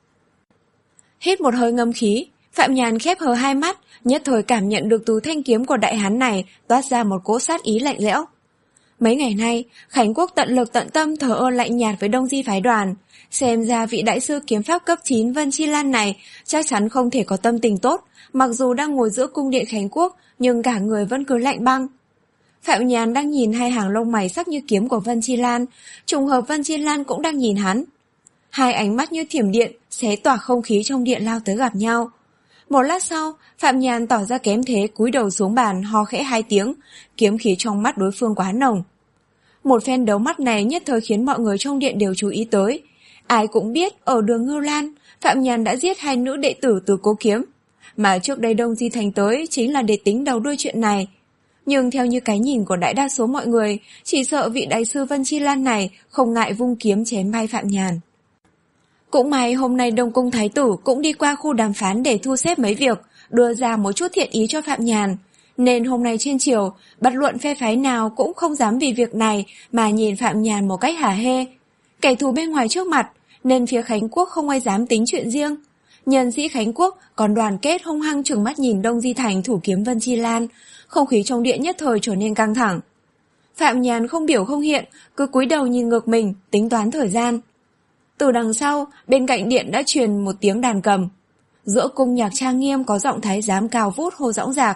Hít một hơi ngâm khí, Phạm Nhàn khép hờ hai mắt, nhất thời cảm nhận được từ thanh kiếm của đại hán này toát ra một cỗ sát ý lạnh lẽo. Mấy ngày nay, Khánh Quốc tận lực tận tâm thờ ơ lạnh nhạt với Đông Di phái đoàn. Xem ra vị đại sư kiếm pháp cấp chín Vân Chi Lan này chắc chắn không thể có tâm tình tốt, mặc dù đang ngồi giữa cung điện Khánh Quốc, nhưng cả người vẫn cứ lạnh băng. Phạm Nhàn đang nhìn hai hàng lông mày sắc như kiếm của Vân Chi Lan, trùng hợp Vân Chi Lan cũng đang nhìn hắn. Hai ánh mắt như thiểm điện, xé tỏa không khí trong điện lao tới gặp nhau. Một lát sau, Phạm Nhàn tỏ ra kém thế cúi đầu xuống bàn ho khẽ hai tiếng, kiếm khí trong mắt đối phương quá nồng. Một phen đấu mắt này nhất thời khiến mọi người trong điện đều chú ý tới. Ai cũng biết ở đường Ngưu Lan, Phạm Nhàn đã giết hai nữ đệ tử từ Cố Kiếm. Mà trước đây Đông Di Thành tới chính là để tính đầu đuôi chuyện này. Nhưng theo như cái nhìn của đại đa số mọi người, chỉ sợ vị đại sư Vân Chi Lan này không ngại vung kiếm chém bay Phạm Nhàn. Cũng may hôm nay Đông Cung Thái Tử cũng đi qua khu đàm phán để thu xếp mấy việc, đưa ra một chút thiện ý cho Phạm Nhàn. Nên hôm nay trên triều, bất luận phe phái nào cũng không dám vì việc này mà nhìn Phạm Nhàn một cách hả hê. Kẻ thù bên ngoài trước mặt, nên phía Khánh Quốc không ai dám tính chuyện riêng. Nhân sĩ Khánh Quốc còn đoàn kết hung hăng trừng mắt nhìn Đông Di Thành thủ kiếm Vân Chi Lan, không khí trong điện nhất thời trở nên căng thẳng. Phạm Nhàn không biểu không hiện, cứ cúi đầu nhìn ngược mình, tính toán thời gian. Từ đằng sau, bên cạnh điện đã truyền một tiếng đàn cầm. Giữa cung nhạc trang nghiêm có giọng thái giám cao vút hô dõng dạc.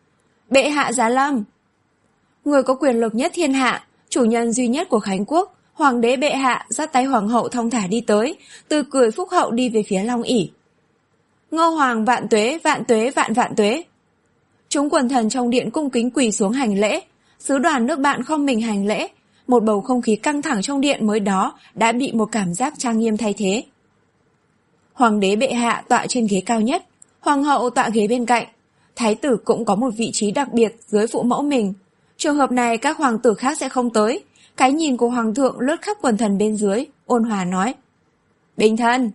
Bệ hạ giá lâm. Người có quyền lực nhất thiên hạ, chủ nhân duy nhất của Khánh Quốc, hoàng đế bệ hạ dắt tay hoàng hậu thong thả đi tới, từ cười phúc hậu đi về phía Long ỷ. Ngô hoàng vạn tuế, vạn tuế, vạn vạn tuế. Chúng quần thần trong điện cung kính quỳ xuống hành lễ, sứ đoàn nước bạn không mình hành lễ. Một bầu không khí căng thẳng trong điện mới đó đã bị một cảm giác trang nghiêm thay thế. Hoàng đế bệ hạ tọa trên ghế cao nhất, hoàng hậu tọa ghế bên cạnh. Thái tử cũng có một vị trí đặc biệt dưới phụ mẫu mình. Trường hợp này các hoàng tử khác sẽ không tới. Cái nhìn của hoàng thượng lướt khắp quần thần bên dưới, ôn hòa nói. Bình thân.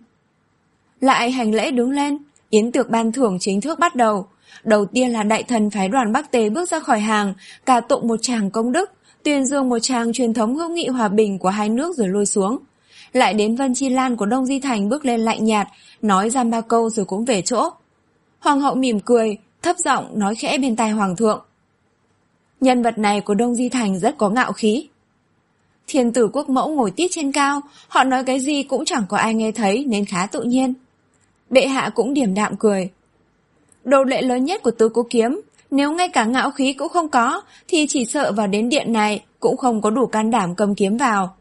Lại hành lễ đứng lên, yến tiệc ban thưởng chính thức bắt đầu. Đầu tiên là đại thần phái đoàn Bắc Tề bước ra khỏi hàng, ca tụng một tràng công đức, tuyên dương một tràng truyền thống hữu nghị hòa bình của hai nước rồi lôi xuống. lại đến Vân Chi Lan của Đông Di Thành bước lên lạnh nhạt, nói giam ba câu rồi cũng về chỗ. Hoàng hậu mỉm cười, thấp giọng nói khẽ bên tai hoàng thượng. Nhân vật này của Đông Di Thành rất có ngạo khí. Thiên tử quốc mẫu ngồi tít trên cao, họ nói cái gì cũng chẳng có ai nghe thấy nên khá tự nhiên. Bệ hạ cũng điềm đạm cười. Đồ lệ lớn nhất của Tứ Cố Kiếm, nếu ngay cả ngạo khí cũng không có, thì chỉ sợ vào đến điện này cũng không có đủ can đảm cầm kiếm vào.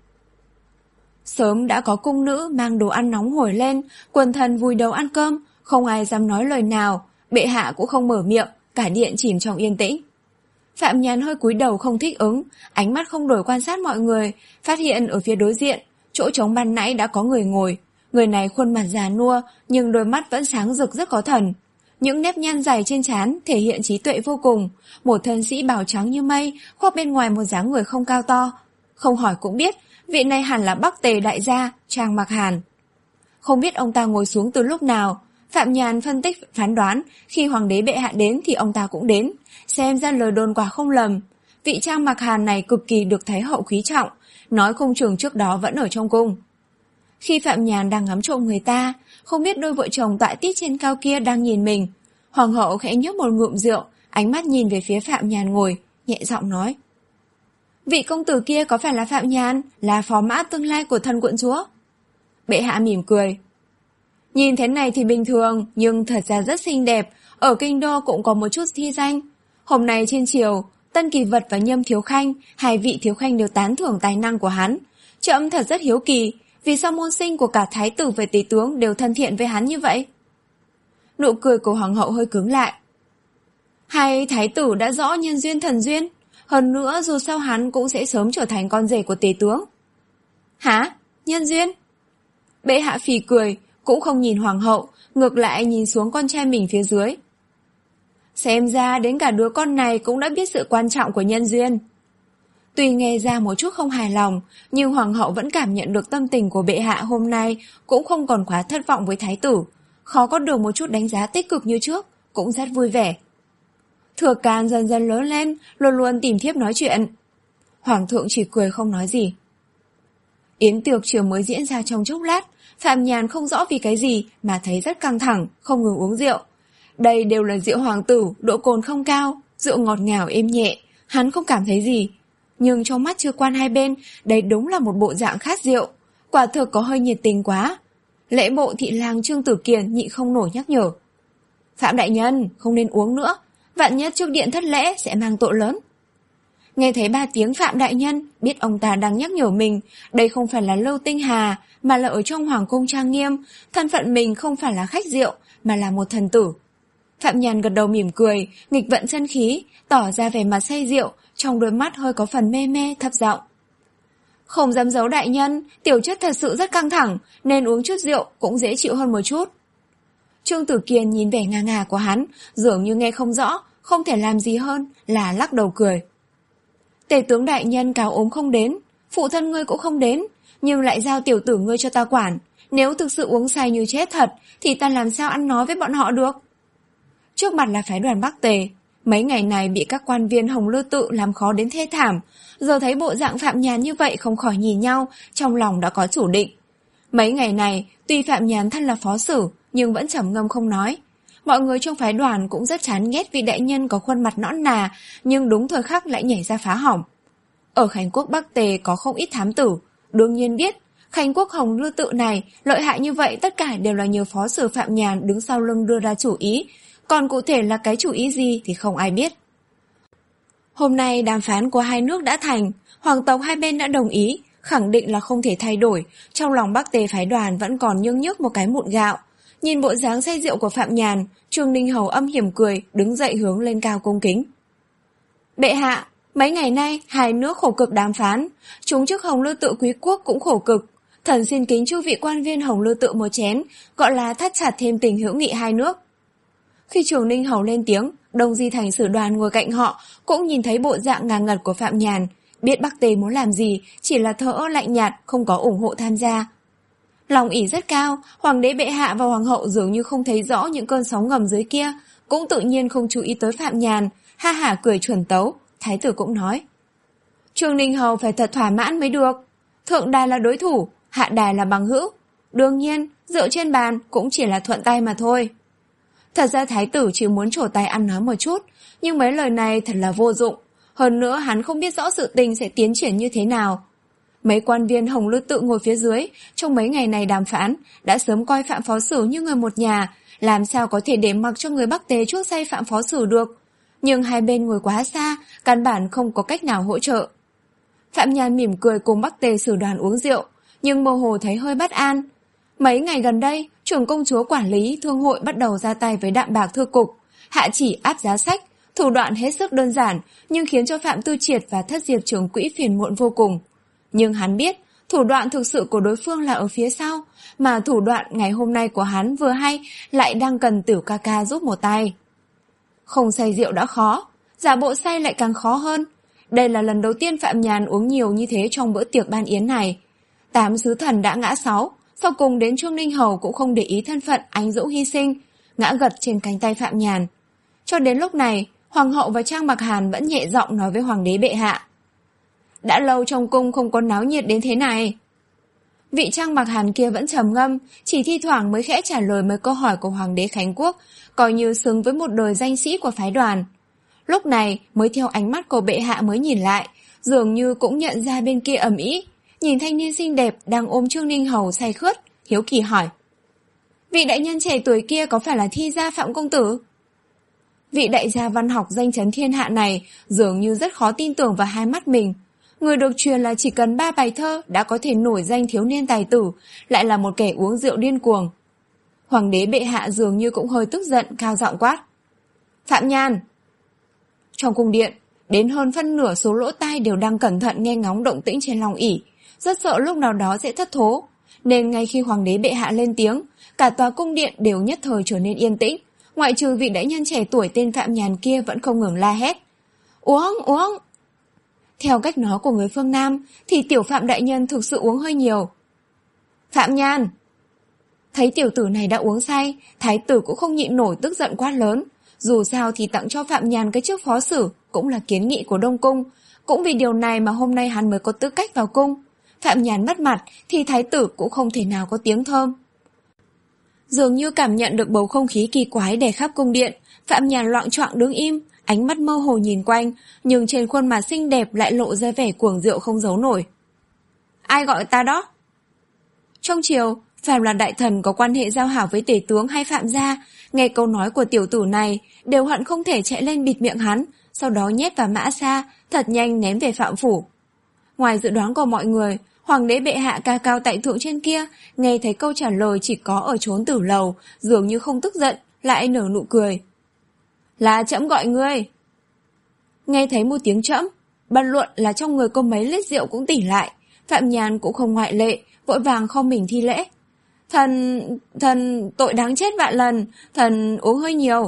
Sớm đã có cung nữ mang đồ ăn nóng hổi lên, quần thần vùi đầu ăn cơm, không ai dám nói lời nào, bệ hạ cũng không mở miệng, cả điện chìm trong yên tĩnh. Phạm Nhàn hơi cúi đầu không thích ứng, ánh mắt không đổi quan sát mọi người, phát hiện ở phía đối diện, chỗ trống ban nãy đã có người ngồi. Người này khuôn mặt già nua, nhưng đôi mắt vẫn sáng rực rất có thần. Những nếp nhăn dày trên trán thể hiện trí tuệ vô cùng, một thân sĩ bào trắng như mây, khoác bên ngoài một dáng người không cao to. Không hỏi cũng biết, vị này hẳn là Bắc Tề đại gia, Trang Mặc Hàn. Không biết ông ta ngồi xuống từ lúc nào, Phạm Nhàn phân tích phán đoán, khi hoàng đế bệ hạ đến thì ông ta cũng đến, xem ra lời đồn quả không lầm. Vị Trang Mặc Hàn này cực kỳ được Thái hậu quý trọng, nói không chừng trước đó vẫn ở trong cung. Khi Phạm Nhàn đang ngắm trộm người ta, không biết đôi vợ chồng tọa tít trên cao kia đang nhìn mình. Hoàng hậu khẽ nhấp một ngụm rượu, ánh mắt nhìn về phía Phạm Nhàn ngồi, nhẹ giọng nói. Vị công tử kia có phải là Phạm Nhàn, là phó mã tương lai của thần quận chúa? Bệ hạ mỉm cười. Nhìn thế này thì bình thường, nhưng thật ra rất xinh đẹp, ở kinh đô cũng có một chút thi danh. Hôm nay trên triều, Tân Kỳ Vật và Nhâm Thiếu Khanh, hai vị thiếu khanh đều tán thưởng tài năng của hắn. Trẫm thật rất hiếu kỳ, vì sao môn sinh của cả thái tử và tỳ tướng đều thân thiện với hắn như vậy? Nụ cười của hoàng hậu hơi cứng lại. Hay thái tử đã rõ nhân duyên thần duyên, hơn nữa dù sao hắn cũng sẽ sớm trở thành con rể của tỳ tướng. Hả? Nhân duyên? Bệ hạ phì cười, cũng không nhìn hoàng hậu, ngược lại nhìn xuống con trai mình phía dưới. Xem ra đến cả đứa con này cũng đã biết sự quan trọng của nhân duyên. Tuy nghe ra một chút không hài lòng, nhưng hoàng hậu vẫn cảm nhận được tâm tình của bệ hạ hôm nay cũng không còn quá thất vọng với thái tử, khó có được một chút đánh giá tích cực như trước, cũng rất vui vẻ. Thừa Can dần dần lớn lên, luôn luôn tìm thiếp nói chuyện. Hoàng thượng chỉ cười không nói gì. Yến tiệc chiều mới diễn ra trong chốc lát, Phạm Nhàn không rõ vì cái gì mà thấy rất căng thẳng, không ngừng uống rượu. Đây đều là rượu hoàng tử, độ cồn không cao, rượu ngọt ngào êm nhẹ, hắn không cảm thấy gì. Nhưng trong mắt Chư Quan hai bên, đây đúng là một bộ dạng khát rượu, quả thực có hơi nhiệt tình quá. Lễ bộ thị lang Trương Tử Kiền nhịn không nổi nhắc nhở. Phạm đại nhân, không nên uống nữa, vạn nhất trước điện thất lễ sẽ mang tội lớn. Nghe thấy ba tiếng Phạm đại nhân, biết ông ta đang nhắc nhở mình, đây không phải là Lưu Tinh Hà, mà là ở trong hoàng cung trang nghiêm, thân phận mình không phải là khách rượu, mà là một thần tử. Phạm Nhàn gật đầu mỉm cười, nghịch vận chân khí, tỏ ra vẻ mặt say rượu, trong đôi mắt hơi có phần mê mê, thấp giọng. Không dám giấu đại nhân, tiểu chất thật sự rất căng thẳng, nên uống chút rượu cũng dễ chịu hơn một chút. Trương Tử Kiền nhìn vẻ ngà ngà của hắn, dường như nghe không rõ, không thể làm gì hơn là lắc đầu cười. Tề tướng đại nhân cáo ốm không đến, phụ thân ngươi cũng không đến, nhưng lại giao tiểu tử ngươi cho ta quản. Nếu thực sự uống say như chết thật, thì ta làm sao ăn nói với bọn họ được? Trước mặt là phái đoàn Bắc Tề, mấy ngày này bị các quan viên Hồng Lư Tự làm khó đến thê thảm, giờ thấy bộ dạng Phạm Nhàn như vậy không khỏi nhìn nhau, trong lòng đã có chủ định. Mấy ngày này, tuy Phạm Nhàn thân là phó sử, nhưng vẫn trầm ngâm không nói. Mọi người trong phái đoàn cũng rất chán ghét vị đại nhân có khuôn mặt nõn nà, nhưng đúng thời khắc lại nhảy ra phá hỏng. Ở Khánh Quốc Bắc Tề có không ít thám tử, đương nhiên biết, Khánh Quốc Hồng Lư Tự này lợi hại như vậy tất cả đều là nhờ phó sử Phạm Nhàn đứng sau lưng đưa ra chủ ý, còn cụ thể là cái chủ ý gì thì không ai biết. Hôm nay đàm phán của hai nước đã thành, hoàng tộc hai bên đã đồng ý, khẳng định là không thể thay đổi, trong lòng Bắc Tề phái đoàn vẫn còn nhương nhức một cái mụn gạo. Nhìn bộ dáng say rượu của Phạm Nhàn, Trương Ninh Hầu âm hiểm cười, đứng dậy hướng lên cao cung kính. Bệ hạ, mấy ngày nay hai nước khổ cực đàm phán, chúng chức Hồng Lư Tự quý quốc cũng khổ cực. Thần xin kính chư vị quan viên Hồng Lư Tự một chén, gọi là thắt chặt thêm tình hữu nghị hai nước. Khi Trường Ninh Hầu lên tiếng, Đông Di Thành sử đoàn ngồi cạnh họ cũng nhìn thấy bộ dạng ngà ngật của Phạm Nhàn, biết Bắc Tề muốn làm gì, chỉ là thở lạnh nhạt, không có ủng hộ tham gia. Lòng ỷ rất cao, hoàng đế bệ hạ và hoàng hậu dường như không thấy rõ những cơn sóng ngầm dưới kia, cũng tự nhiên không chú ý tới Phạm Nhàn, ha hả cười chuẩn tấu. Thái tử cũng nói, Trường Ninh Hầu phải thật thỏa mãn mới được. Thượng đài là đối thủ, hạ đài là bằng hữu. Đương nhiên, rượu trên bàn cũng chỉ là thuận tay mà thôi. Thật ra thái tử chỉ muốn trổ tay ăn nói một chút, nhưng mấy lời này thật là vô dụng. Hơn nữa hắn không biết rõ sự tình sẽ tiến triển như thế nào. Mấy quan viên Hồng Lư Tự ngồi phía dưới, trong mấy ngày này đàm phán, đã sớm coi Phạm Phó Sử như người một nhà, làm sao có thể để mặc cho người Bắc Tề chuốc say Phạm Phó Sử được. Nhưng hai bên ngồi quá xa, căn bản không có cách nào hỗ trợ. Phạm Nhàn mỉm cười cùng Bắc Tề Sử đoàn uống rượu, nhưng mơ hồ thấy hơi bất an. Mấy ngày gần đây, trưởng công chúa quản lý thương hội bắt đầu ra tay với Đạm Bạc thư cục, hạ chỉ áp giá sách, thủ đoạn hết sức đơn giản nhưng khiến cho Phạm Tư Triệt và Thất Diệp trưởng quỹ phiền muộn vô cùng. Nhưng hắn biết, thủ đoạn thực sự của đối phương là ở phía sau, mà thủ đoạn ngày hôm nay của hắn vừa hay lại đang cần Tiểu ca ca giúp một tay. Không say rượu đã khó, giả bộ say lại càng khó hơn. Đây là lần đầu tiên Phạm Nhàn uống nhiều như thế trong bữa tiệc ban yến này. Tám sứ thần đã ngã sáu, sau cùng đến Trương Ninh Hầu cũng không để ý thân phận anh dũng hy sinh, ngã gật trên cánh tay Phạm Nhàn. Cho đến lúc này, Hoàng hậu và Trang Bạc Hàn vẫn nhẹ giọng nói với Hoàng đế bệ hạ. Đã lâu trong cung không có náo nhiệt đến thế này. Vị Trang Bạc Hàn kia vẫn trầm ngâm, chỉ thi thoảng mới khẽ trả lời mấy câu hỏi của Hoàng đế Khánh Quốc, coi như xứng với một đời danh sĩ của phái đoàn. Lúc này mới theo ánh mắt của bệ hạ mới nhìn lại, dường như cũng nhận ra bên kia ầm ĩ, nhìn thanh niên xinh đẹp đang ôm Trương Ninh Hầu say khướt, hiếu kỳ hỏi. Vị đại nhân trẻ tuổi kia có phải là Thi gia Phạm công tử? Vị đại gia văn học danh chấn thiên hạ này dường như rất khó tin tưởng vào hai mắt mình. Người được truyền là chỉ cần ba bài thơ đã có thể nổi danh thiếu niên tài tử, lại là một kẻ uống rượu điên cuồng. Hoàng đế bệ hạ dường như cũng hơi tức giận, cao giọng quát. Phạm Nhàn! Trong cung điện, đến hơn phân nửa số lỗ tai đều đang cẩn thận nghe ngóng động tĩnh trên long ỷ, rất sợ lúc nào đó sẽ thất thố. Nên ngay khi hoàng đế bệ hạ lên tiếng, cả tòa cung điện đều nhất thời trở nên yên tĩnh, ngoại trừ vị đại nhân trẻ tuổi tên Phạm Nhàn kia vẫn không ngừng la hét. Uống, uống! Theo cách nói của người phương Nam, thì tiểu Phạm đại nhân thực sự uống hơi nhiều. Phạm Nhàn! Thấy tiểu tử này đã uống say, thái tử cũng không nhịn nổi tức giận quát lớn. Dù sao thì tặng cho Phạm Nhàn cái chức phó sử cũng là kiến nghị của Đông Cung. Cũng vì điều này mà hôm nay hắn mới có tư cách vào cung. Phạm Nhàn mất mặt thì thái tử cũng không thể nào có tiếng thơm. Dường như cảm nhận được bầu không khí kỳ quái đè khắp cung điện, Phạm Nhàn loạng choạng đứng im, ánh mắt mơ hồ nhìn quanh, nhưng trên khuôn mặt xinh đẹp lại lộ ra vẻ cuồng rượu không giấu nổi. Ai gọi ta đó? Trong triều, phàm là đại thần có quan hệ giao hảo với tể tướng hay Phạm gia, nghe câu nói của tiểu tử này đều hận không thể chạy lên bịt miệng hắn, sau đó nhét vào mã xa, thật nhanh ném về Phạm phủ. Ngoài dự đoán của mọi người, hoàng đế bệ hạ cao cao tại thượng trên kia nghe thấy câu trả lời chỉ có ở chốn tử lầu, dường như không tức giận, lại nở nụ cười. Là trẫm gọi ngươi. Nghe thấy một tiếng trẫm, bất luận là trong người có mấy lít rượu cũng tỉnh lại. Phạm Nhàn cũng không ngoại lệ, vội vàng khom mình thi lễ. Thần, thần, tội đáng chết vạn lần, thần uống hơi nhiều.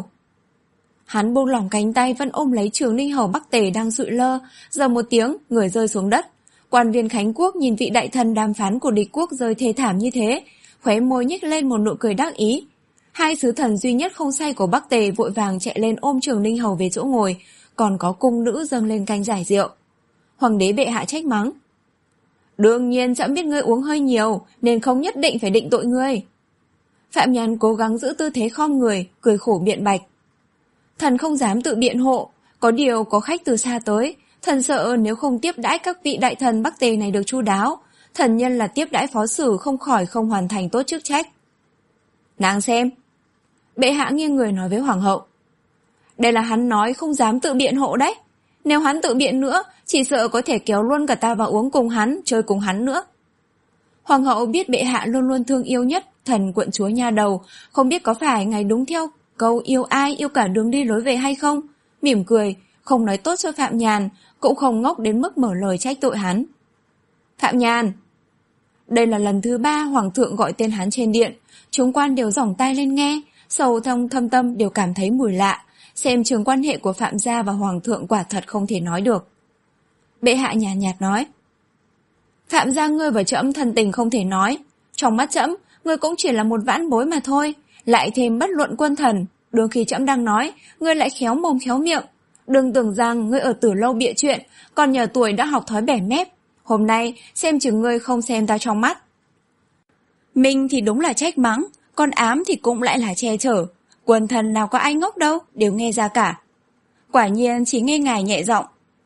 Hắn buông lỏng cánh tay vẫn ôm lấy Trường Ninh Hầu Bắc Tề đang sụi lơ, giờ một tiếng, người rơi xuống đất. Quan viên Khánh Quốc nhìn vị đại thần đàm phán của địch quốc rơi thê thảm như thế, khóe môi nhếch lên một nụ cười đắc ý. Hai sứ thần duy nhất không say của Bắc Tề vội vàng chạy lên ôm Trường Ninh Hầu về chỗ ngồi, còn có cung nữ dâng lên canh giải rượu. Hoàng đế bệ hạ trách mắng. Đương nhiên trẫm biết ngươi uống hơi nhiều, nên không nhất định phải định tội ngươi. Phạm Nhàn cố gắng giữ tư thế khom người, cười khổ biện bạch. Thần không dám tự biện hộ, có điều có khách từ xa tới, thần sợ nếu không tiếp đãi các vị đại thần Bắc Tề này được chu đáo, thần nhân là tiếp đãi phó sử không khỏi không hoàn thành tốt chức trách. Nàng xem. Bệ hạ nghiêng người nói với hoàng hậu. Đây là hắn nói không dám tự biện hộ đấy. Nếu hắn tự biện nữa, chỉ sợ có thể kéo luôn cả ta vào uống cùng hắn, chơi cùng hắn nữa. Hoàng hậu biết bệ hạ luôn luôn thương yêu nhất thần quận chúa nha đầu, không biết có phải ngài đúng theo câu yêu ai yêu cả đường đi lối về hay không. Mỉm cười, không nói tốt cho Phạm Nhàn, cũng không ngốc đến mức mở lời trách tội hắn. Phạm Nhàn. Đây là lần thứ ba hoàng thượng gọi tên hắn trên điện, chúng quan đều giỏng tai lên nghe, sâu trong thâm tâm đều cảm thấy mùi lạ, xem trường quan hệ của Phạm gia và hoàng thượng quả thật không thể nói được. Bệ hạ nhàn nhạt, nhạt nói. Phạm gia ngươi và trẫm thân tình không thể nói, trong mắt trẫm ngươi cũng chỉ là một vãn bối mà thôi, lại thêm bất luận quân thần, đôi khi trẫm đang nói, ngươi lại khéo mồm khéo miệng. Đừng tưởng rằng ngươi ở Tử Lâu bịa chuyện, còn nhỏ tuổi đã học thói bẻ mép. Hôm nay xem chừng ngươi không xem ta trong mắt. Minh thì đúng là trách mắng, còn ám thì cũng lại là che chở. Quần thần nào có ai ngốc đâu, đều nghe ra cả. Quả nhiên chỉ nghe ngài nhẹ giọng.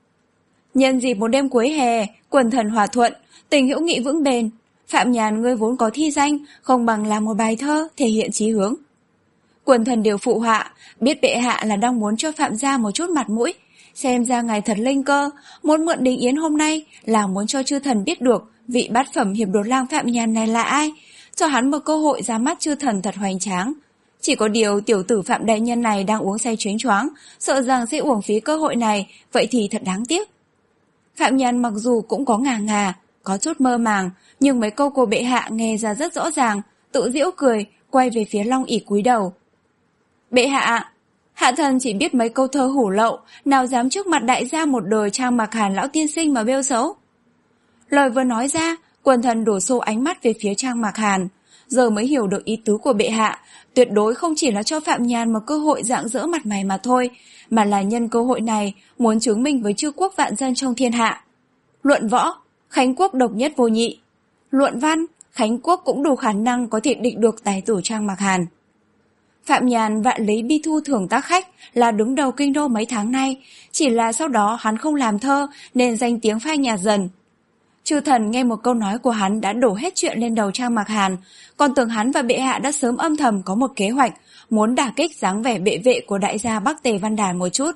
Nhân dịp một đêm cuối hè, quần thần hòa thuận, tình hữu nghị vững bền. Phạm Nhàn ngươi vốn có thi danh, không bằng làm một bài thơ thể hiện chí hướng. Quần thần đều phụ họa, biết bệ hạ là đang muốn cho Phạm gia một chút mặt mũi. Xem ra ngài thật linh cơ, muốn mượn đình yến hôm nay là muốn cho chư thần biết được vị bát phẩm hiệp đột lang Phạm Nhàn này là ai, cho hắn một cơ hội ra mắt chư thần thật hoành tráng. Chỉ có điều tiểu tử Phạm đại nhân này đang uống say choáng choáng, sợ rằng sẽ uổng phí cơ hội này, vậy thì thật đáng tiếc. Phạm Nhàn mặc dù cũng có ngà ngà, có chút mơ màng, nhưng mấy câu của bệ hạ nghe ra rất rõ ràng, tự giễu cười, quay về phía Long ỷ cúi đầu. Bệ hạ, hạ thần chỉ biết mấy câu thơ hủ lậu, nào dám trước mặt đại gia một đời Trang Mạc Hàn lão tiên sinh mà bêu xấu. Lời vừa nói ra, quần thần đổ xô ánh mắt về phía Trang Mạc Hàn, giờ mới hiểu được ý tứ của bệ hạ, tuyệt đối không chỉ là cho Phạm Nhàn một cơ hội rạng rỡ mặt mày mà thôi, mà là nhân cơ hội này muốn chứng minh với chư quốc vạn dân trong thiên hạ. Luận võ, Khánh Quốc độc nhất vô nhị. Luận văn, Khánh Quốc cũng đủ khả năng có thể định được tài tử Trang Mạc Hàn. Phạm Nhàn vạn lý bi thu thưởng tác khách là đứng đầu kinh đô mấy tháng nay, chỉ là sau đó hắn không làm thơ nên danh tiếng phai nhạt dần. Chư thần nghe một câu nói của hắn đã đổ hết chuyện lên đầu Trang Mạc Hàn, còn tưởng hắn và bệ hạ đã sớm âm thầm có một kế hoạch muốn đả kích dáng vẻ bệ vệ của đại gia Bắc Tề Văn Đàn một chút.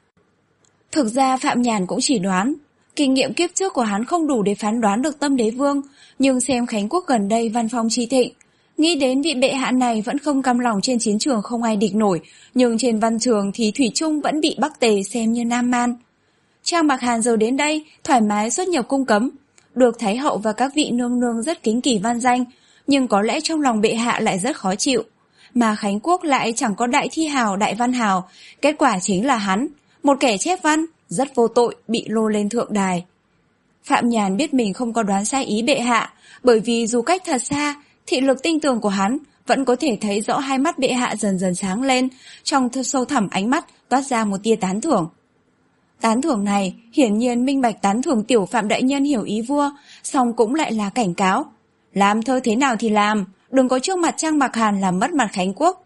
Thực ra Phạm Nhàn cũng chỉ đoán, kinh nghiệm kiếp trước của hắn không đủ để phán đoán được tâm đế vương, nhưng xem Khánh Quốc gần đây văn phong chi thịnh, nghĩ đến vị bệ hạ này vẫn không cam lòng trên chiến trường không ai địch nổi, nhưng trên văn trường thì thủy chung vẫn bị Bắc Tề xem như nam man. Trang Mạc Hàn giờ đến đây thoải mái xuất nhập cung cấm, được Thái hậu và các vị nương nương rất kính kỳ van danh, nhưng có lẽ trong lòng bệ hạ lại rất khó chịu. Mà Khánh Quốc lại chẳng có đại thi hào đại văn hào, kết quả chính là hắn, một kẻ chép văn, rất vô tội, bị lô lên thượng đài. Phạm Nhàn biết mình không có đoán sai ý bệ hạ, bởi vì dù cách thật xa, thị lực tinh tường của hắn vẫn có thể thấy rõ hai mắt bệ hạ dần dần sáng lên, trong sâu thẳm ánh mắt toát ra một tia tán thưởng. Tán thưởng này hiển nhiên minh bạch tán thưởng tiểu Phạm đại nhân hiểu ý vua, song cũng lại là cảnh cáo. Làm thơ thế nào thì làm, đừng có trước mặt Trang Mạc Hàn làm mất mặt Khánh Quốc.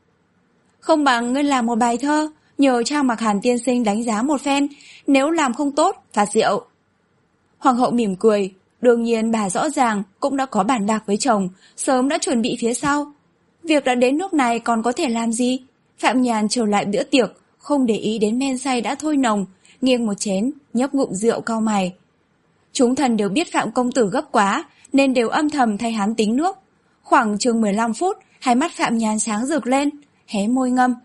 Không bằng ngươi làm một bài thơ, nhờ Trang Mạc Hàn tiên sinh đánh giá một phen, nếu làm không tốt, phạt rượu. Hoàng hậu mỉm cười, đương nhiên bà rõ ràng cũng đã có bàn bạc với chồng, sớm đã chuẩn bị phía sau. Việc đã đến lúc này còn có thể làm gì? Phạm Nhàn trở lại bữa tiệc, không để ý đến men say đã thôi nồng, nghiêng một chén, nhấp ngụm rượu cau mày. Chúng thần đều biết Phạm công tử gấp quá, nên đều âm thầm thay hắn tính nước. Khoảng chừng mười lăm phút, hai mắt Phạm Nhàn sáng rực lên, hé môi ngâm.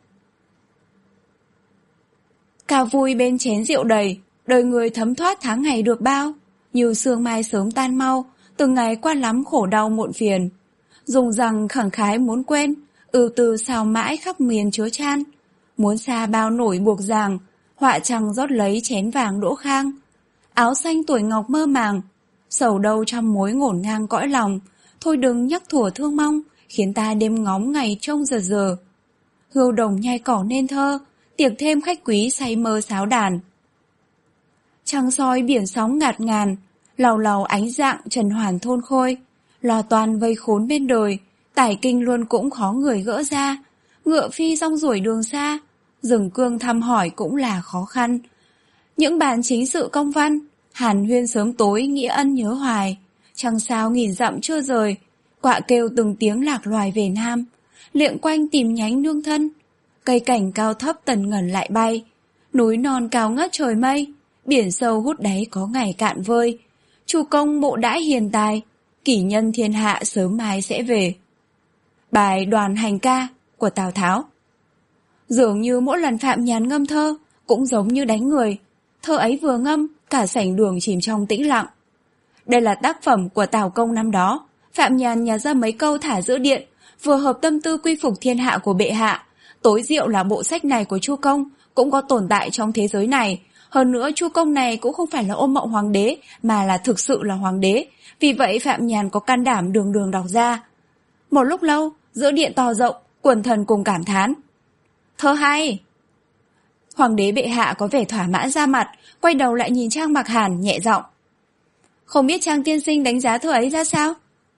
Cao vui bên chén rượu đầy, đời người thấm thoát tháng ngày được bao, như sương mai sớm tan mau, từng ngày qua lắm khổ đau muộn phiền. Dùng rằng khẳng khái muốn quên, ưu tư sao mãi khắp miền chứa chan. Muốn xa bao nổi buộc ràng, họa trăng rót lấy chén vàng đỗ khang. Áo xanh tuổi ngọc mơ màng, sầu đâu trăm mối ngổn ngang cõi lòng. Thôi đừng nhắc thủa thương mong, khiến ta đêm ngóng ngày trông giờ giờ. Hươu đồng nhai cỏ nên thơ, tiệc thêm khách quý say mơ sáo đàn. Trăng soi biển sóng ngạt ngàn, lầu lầu ánh dạng trần hoàn thôn khôi. Lo toàn vây khốn bên đời, tải kinh luôn cũng khó người gỡ ra. Ngựa phi rong ruổi đường xa, rừng cương thăm hỏi cũng là khó khăn. Những bản chính sự công văn, hàn huyên sớm tối nghĩa ân nhớ hoài. Trăng sao nghìn dặm chưa rời, quạ kêu từng tiếng lạc loài về nam. Liệng quanh tìm nhánh nương thân, cây cảnh cao thấp tần ngẩn lại bay. Núi non cao ngất trời mây, biển sâu hút đáy có ngày cạn vơi. Chu công mộ đãi hiền tài, kỷ nhân thiên hạ sớm mai sẽ về. Bài Đoàn hành ca của Tào Tháo. Dường như mỗi lần Phạm Nhàn ngâm thơ cũng giống như đánh người. Thơ ấy vừa ngâm, cả sảnh đường chìm trong tĩnh lặng. Đây là tác phẩm của Tào Công năm đó. Phạm Nhàn nhà ra mấy câu thả giữa điện, vừa hợp tâm tư quy phục thiên hạ của bệ hạ. Tối diệu là bộ sách này của Chu Công cũng có tồn tại trong thế giới này. Hơn nữa Chu Công này cũng không phải là ôm mộng hoàng đế, mà là thực sự là hoàng đế. Vì vậy Phạm Nhàn có can đảm đường đường đọc ra. Một lúc lâu, giữa điện to rộng, quần thần cùng cảm thán. Thơ hay! Hoàng đế bệ hạ có vẻ thỏa mãn ra mặt, quay đầu lại nhìn Trang Mạc Hàn nhẹ giọng. Không biết Trang tiên sinh đánh giá thơ ấy ra sao?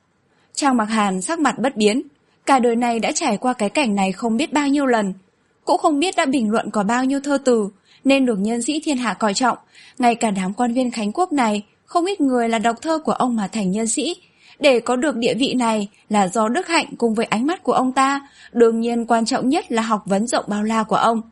Trang Mặc Hàn sắc mặt bất biến, cả đời này đã trải qua cái cảnh này không biết bao nhiêu lần, cũng không biết đã bình luận có bao nhiêu thơ từ, nên được nhân sĩ thiên hạ coi trọng. Ngay cả đám quan viên Khánh Quốc này, không ít người là đọc thơ của ông mà thành nhân sĩ. Để có được địa vị này là do đức hạnh cùng với ánh mắt của ông ta, đương nhiên quan trọng nhất là học vấn rộng bao la của ông.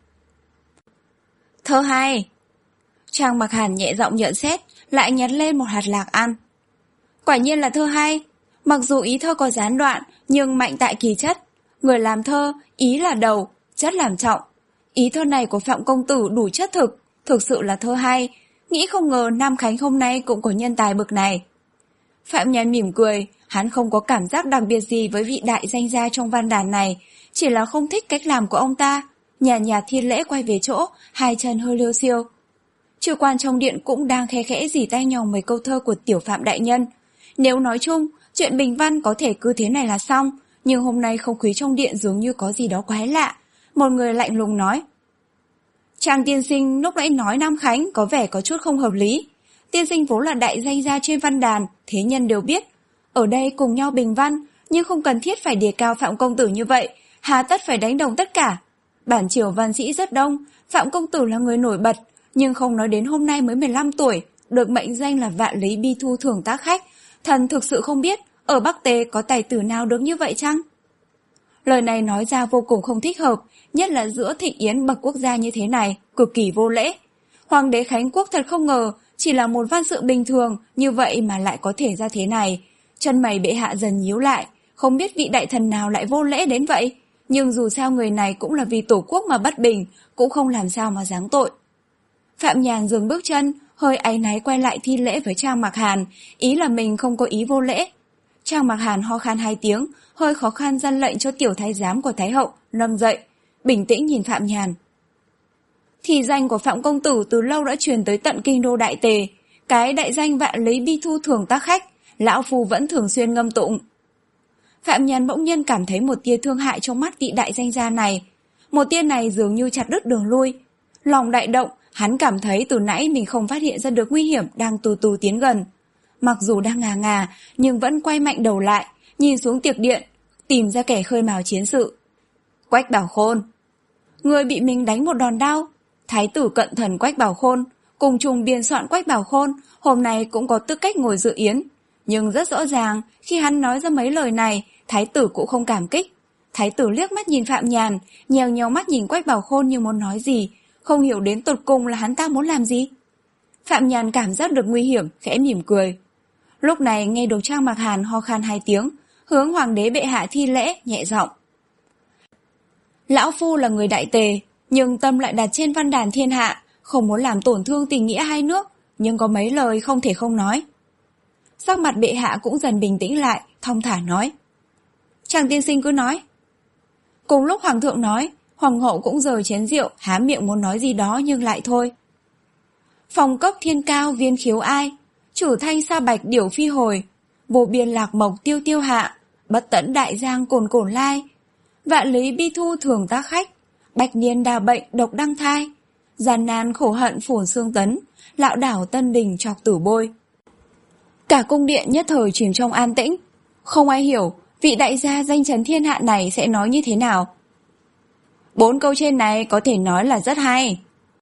Thơ hay. Trang Mặc Hàn nhẹ giọng nhận xét, lại nhặt lên một hạt lạc ăn. Quả nhiên là thơ hay. Mặc dù ý thơ có gián đoạn, nhưng mạnh tại kỳ chất. Người làm thơ, ý là đầu, chất làm trọng. Ý thơ này của Phạm Công Tử đủ chất thực, thực sự là thơ hay. Nghĩ không ngờ Nam Khánh hôm nay cũng có nhân tài bực này. Phạm Nhàn mỉm cười, hắn không có cảm giác đặc biệt gì với vị đại danh gia trong văn đàn này, chỉ là không thích cách làm của ông ta. Nhàn nhạt thi lễ quay về chỗ, hai chân hơi liêu xiêu. Chư quan trong điện cũng đang khe khẽ rỉ tai nhau mấy câu thơ của tiểu Phạm đại nhân. Nếu nói chung, chuyện bình văn có thể cứ thế này là xong, nhưng hôm nay không khí trong điện dường như có gì đó quái lạ. Một người lạnh lùng nói. Trang tiên sinh lúc nãy nói Nam Khánh có vẻ có chút không hợp lý. Tiên sinh vốn là đại danh gia trên văn đàn, thế nhân đều biết. Ở đây cùng nhau bình văn, nhưng không cần thiết phải đề cao Phạm Công Tử như vậy, hà tất phải đánh đồng tất cả. Bản triều văn sĩ rất đông, Phạm Công Tử là người nổi bật, nhưng không nói đến hôm nay mới mười lăm tuổi, được mệnh danh là vạn lý bi thu thưởng tác khách. Thần thực sự không biết, ở Bắc Tề có tài tử nào được như vậy chăng? Lời này nói ra vô cùng không thích hợp, nhất là giữa thịnh yến bậc quốc gia như thế này, cực kỳ vô lễ. Hoàng đế Khánh Quốc thật không ngờ, chỉ là một văn sự bình thường, như vậy mà lại có thể ra thế này. Chân mày bệ hạ dần nhíu lại, không biết vị đại thần nào lại vô lễ đến vậy. Nhưng dù sao người này cũng là vì tổ quốc mà bất bình, cũng không làm sao mà giáng tội. Phạm Nhàn dừng bước chân, hơi áy náy quay lại thi lễ với Trang Mặc Hàn, ý là mình không có ý vô lễ. Trang Mặc Hàn ho khan hai tiếng, hơi khó khăn gian lệnh cho tiểu thái giám của Thái hậu nâng dậy, bình tĩnh nhìn Phạm Nhàn. Thì danh của Phạm Công Tử từ lâu đã truyền tới tận kinh đô Đại Tề, cái đại danh vạn lý bi thu thưởng tác khách, lão phu vẫn thường xuyên ngâm tụng. Phạm Nhàn bỗng nhiên cảm thấy một tia thương hại trong mắt vị đại danh gia này, một tia này dường như chặt đứt đường lui. Lòng đại động, hắn cảm thấy từ nãy mình không phát hiện ra được nguy hiểm đang từ từ tiến gần. Mặc dù đang ngà ngà, nhưng vẫn quay mạnh đầu lại, nhìn xuống tiệc điện, tìm ra kẻ khơi mào chiến sự. Quách Bảo Khôn. Người bị mình đánh một đòn đau. Thái tử cận thần Quách Bảo Khôn, cùng trùng biên soạn Quách Bảo Khôn, hôm nay cũng có tư cách ngồi dự yến. Nhưng rất rõ ràng, khi hắn nói ra mấy lời này, thái tử cũng không cảm kích. Thái tử liếc mắt nhìn Phạm Nhàn, nhèo nhèo mắt nhìn Quách Bảo Khôn như muốn nói gì, không hiểu đến tột cùng là hắn ta muốn làm gì. Phạm Nhàn cảm giác được nguy hiểm, khẽ mỉm cười. Lúc này nghe được Trang Mặc Hàn ho khan hai tiếng, hướng hoàng đế bệ hạ thi lễ, nhẹ giọng. Lão phu là người Đại Tề, nhưng tâm lại đặt trên văn đàn thiên hạ, không muốn làm tổn thương tình nghĩa hai nước, nhưng có mấy lời không thể không nói. Sắc mặt bệ hạ cũng dần bình tĩnh lại, thong thả nói. Chàng tiên sinh cứ nói. Cùng lúc hoàng thượng nói, hoàng hậu cũng rời chén rượu, há miệng muốn nói gì đó nhưng lại thôi. Phòng cốc thiên cao viên khiếu ai, chủ thanh sa bạch điểu phi hồi, vô biên lạc mộc tiêu tiêu hạ, bất tẫn đại giang cồn cồn lai, vạn lý bi thu thường tác khách, bạch niên đà bệnh độc đăng thai, gian nan khổ hận phủn xương tấn, lạo đảo tân đình chọc tử bôi. Cả cung điện nhất thời chìm trong an tĩnh, không ai hiểu vị đại gia danh chấn thiên hạ này sẽ nói như thế nào. Bốn câu trên này có thể nói là rất hay.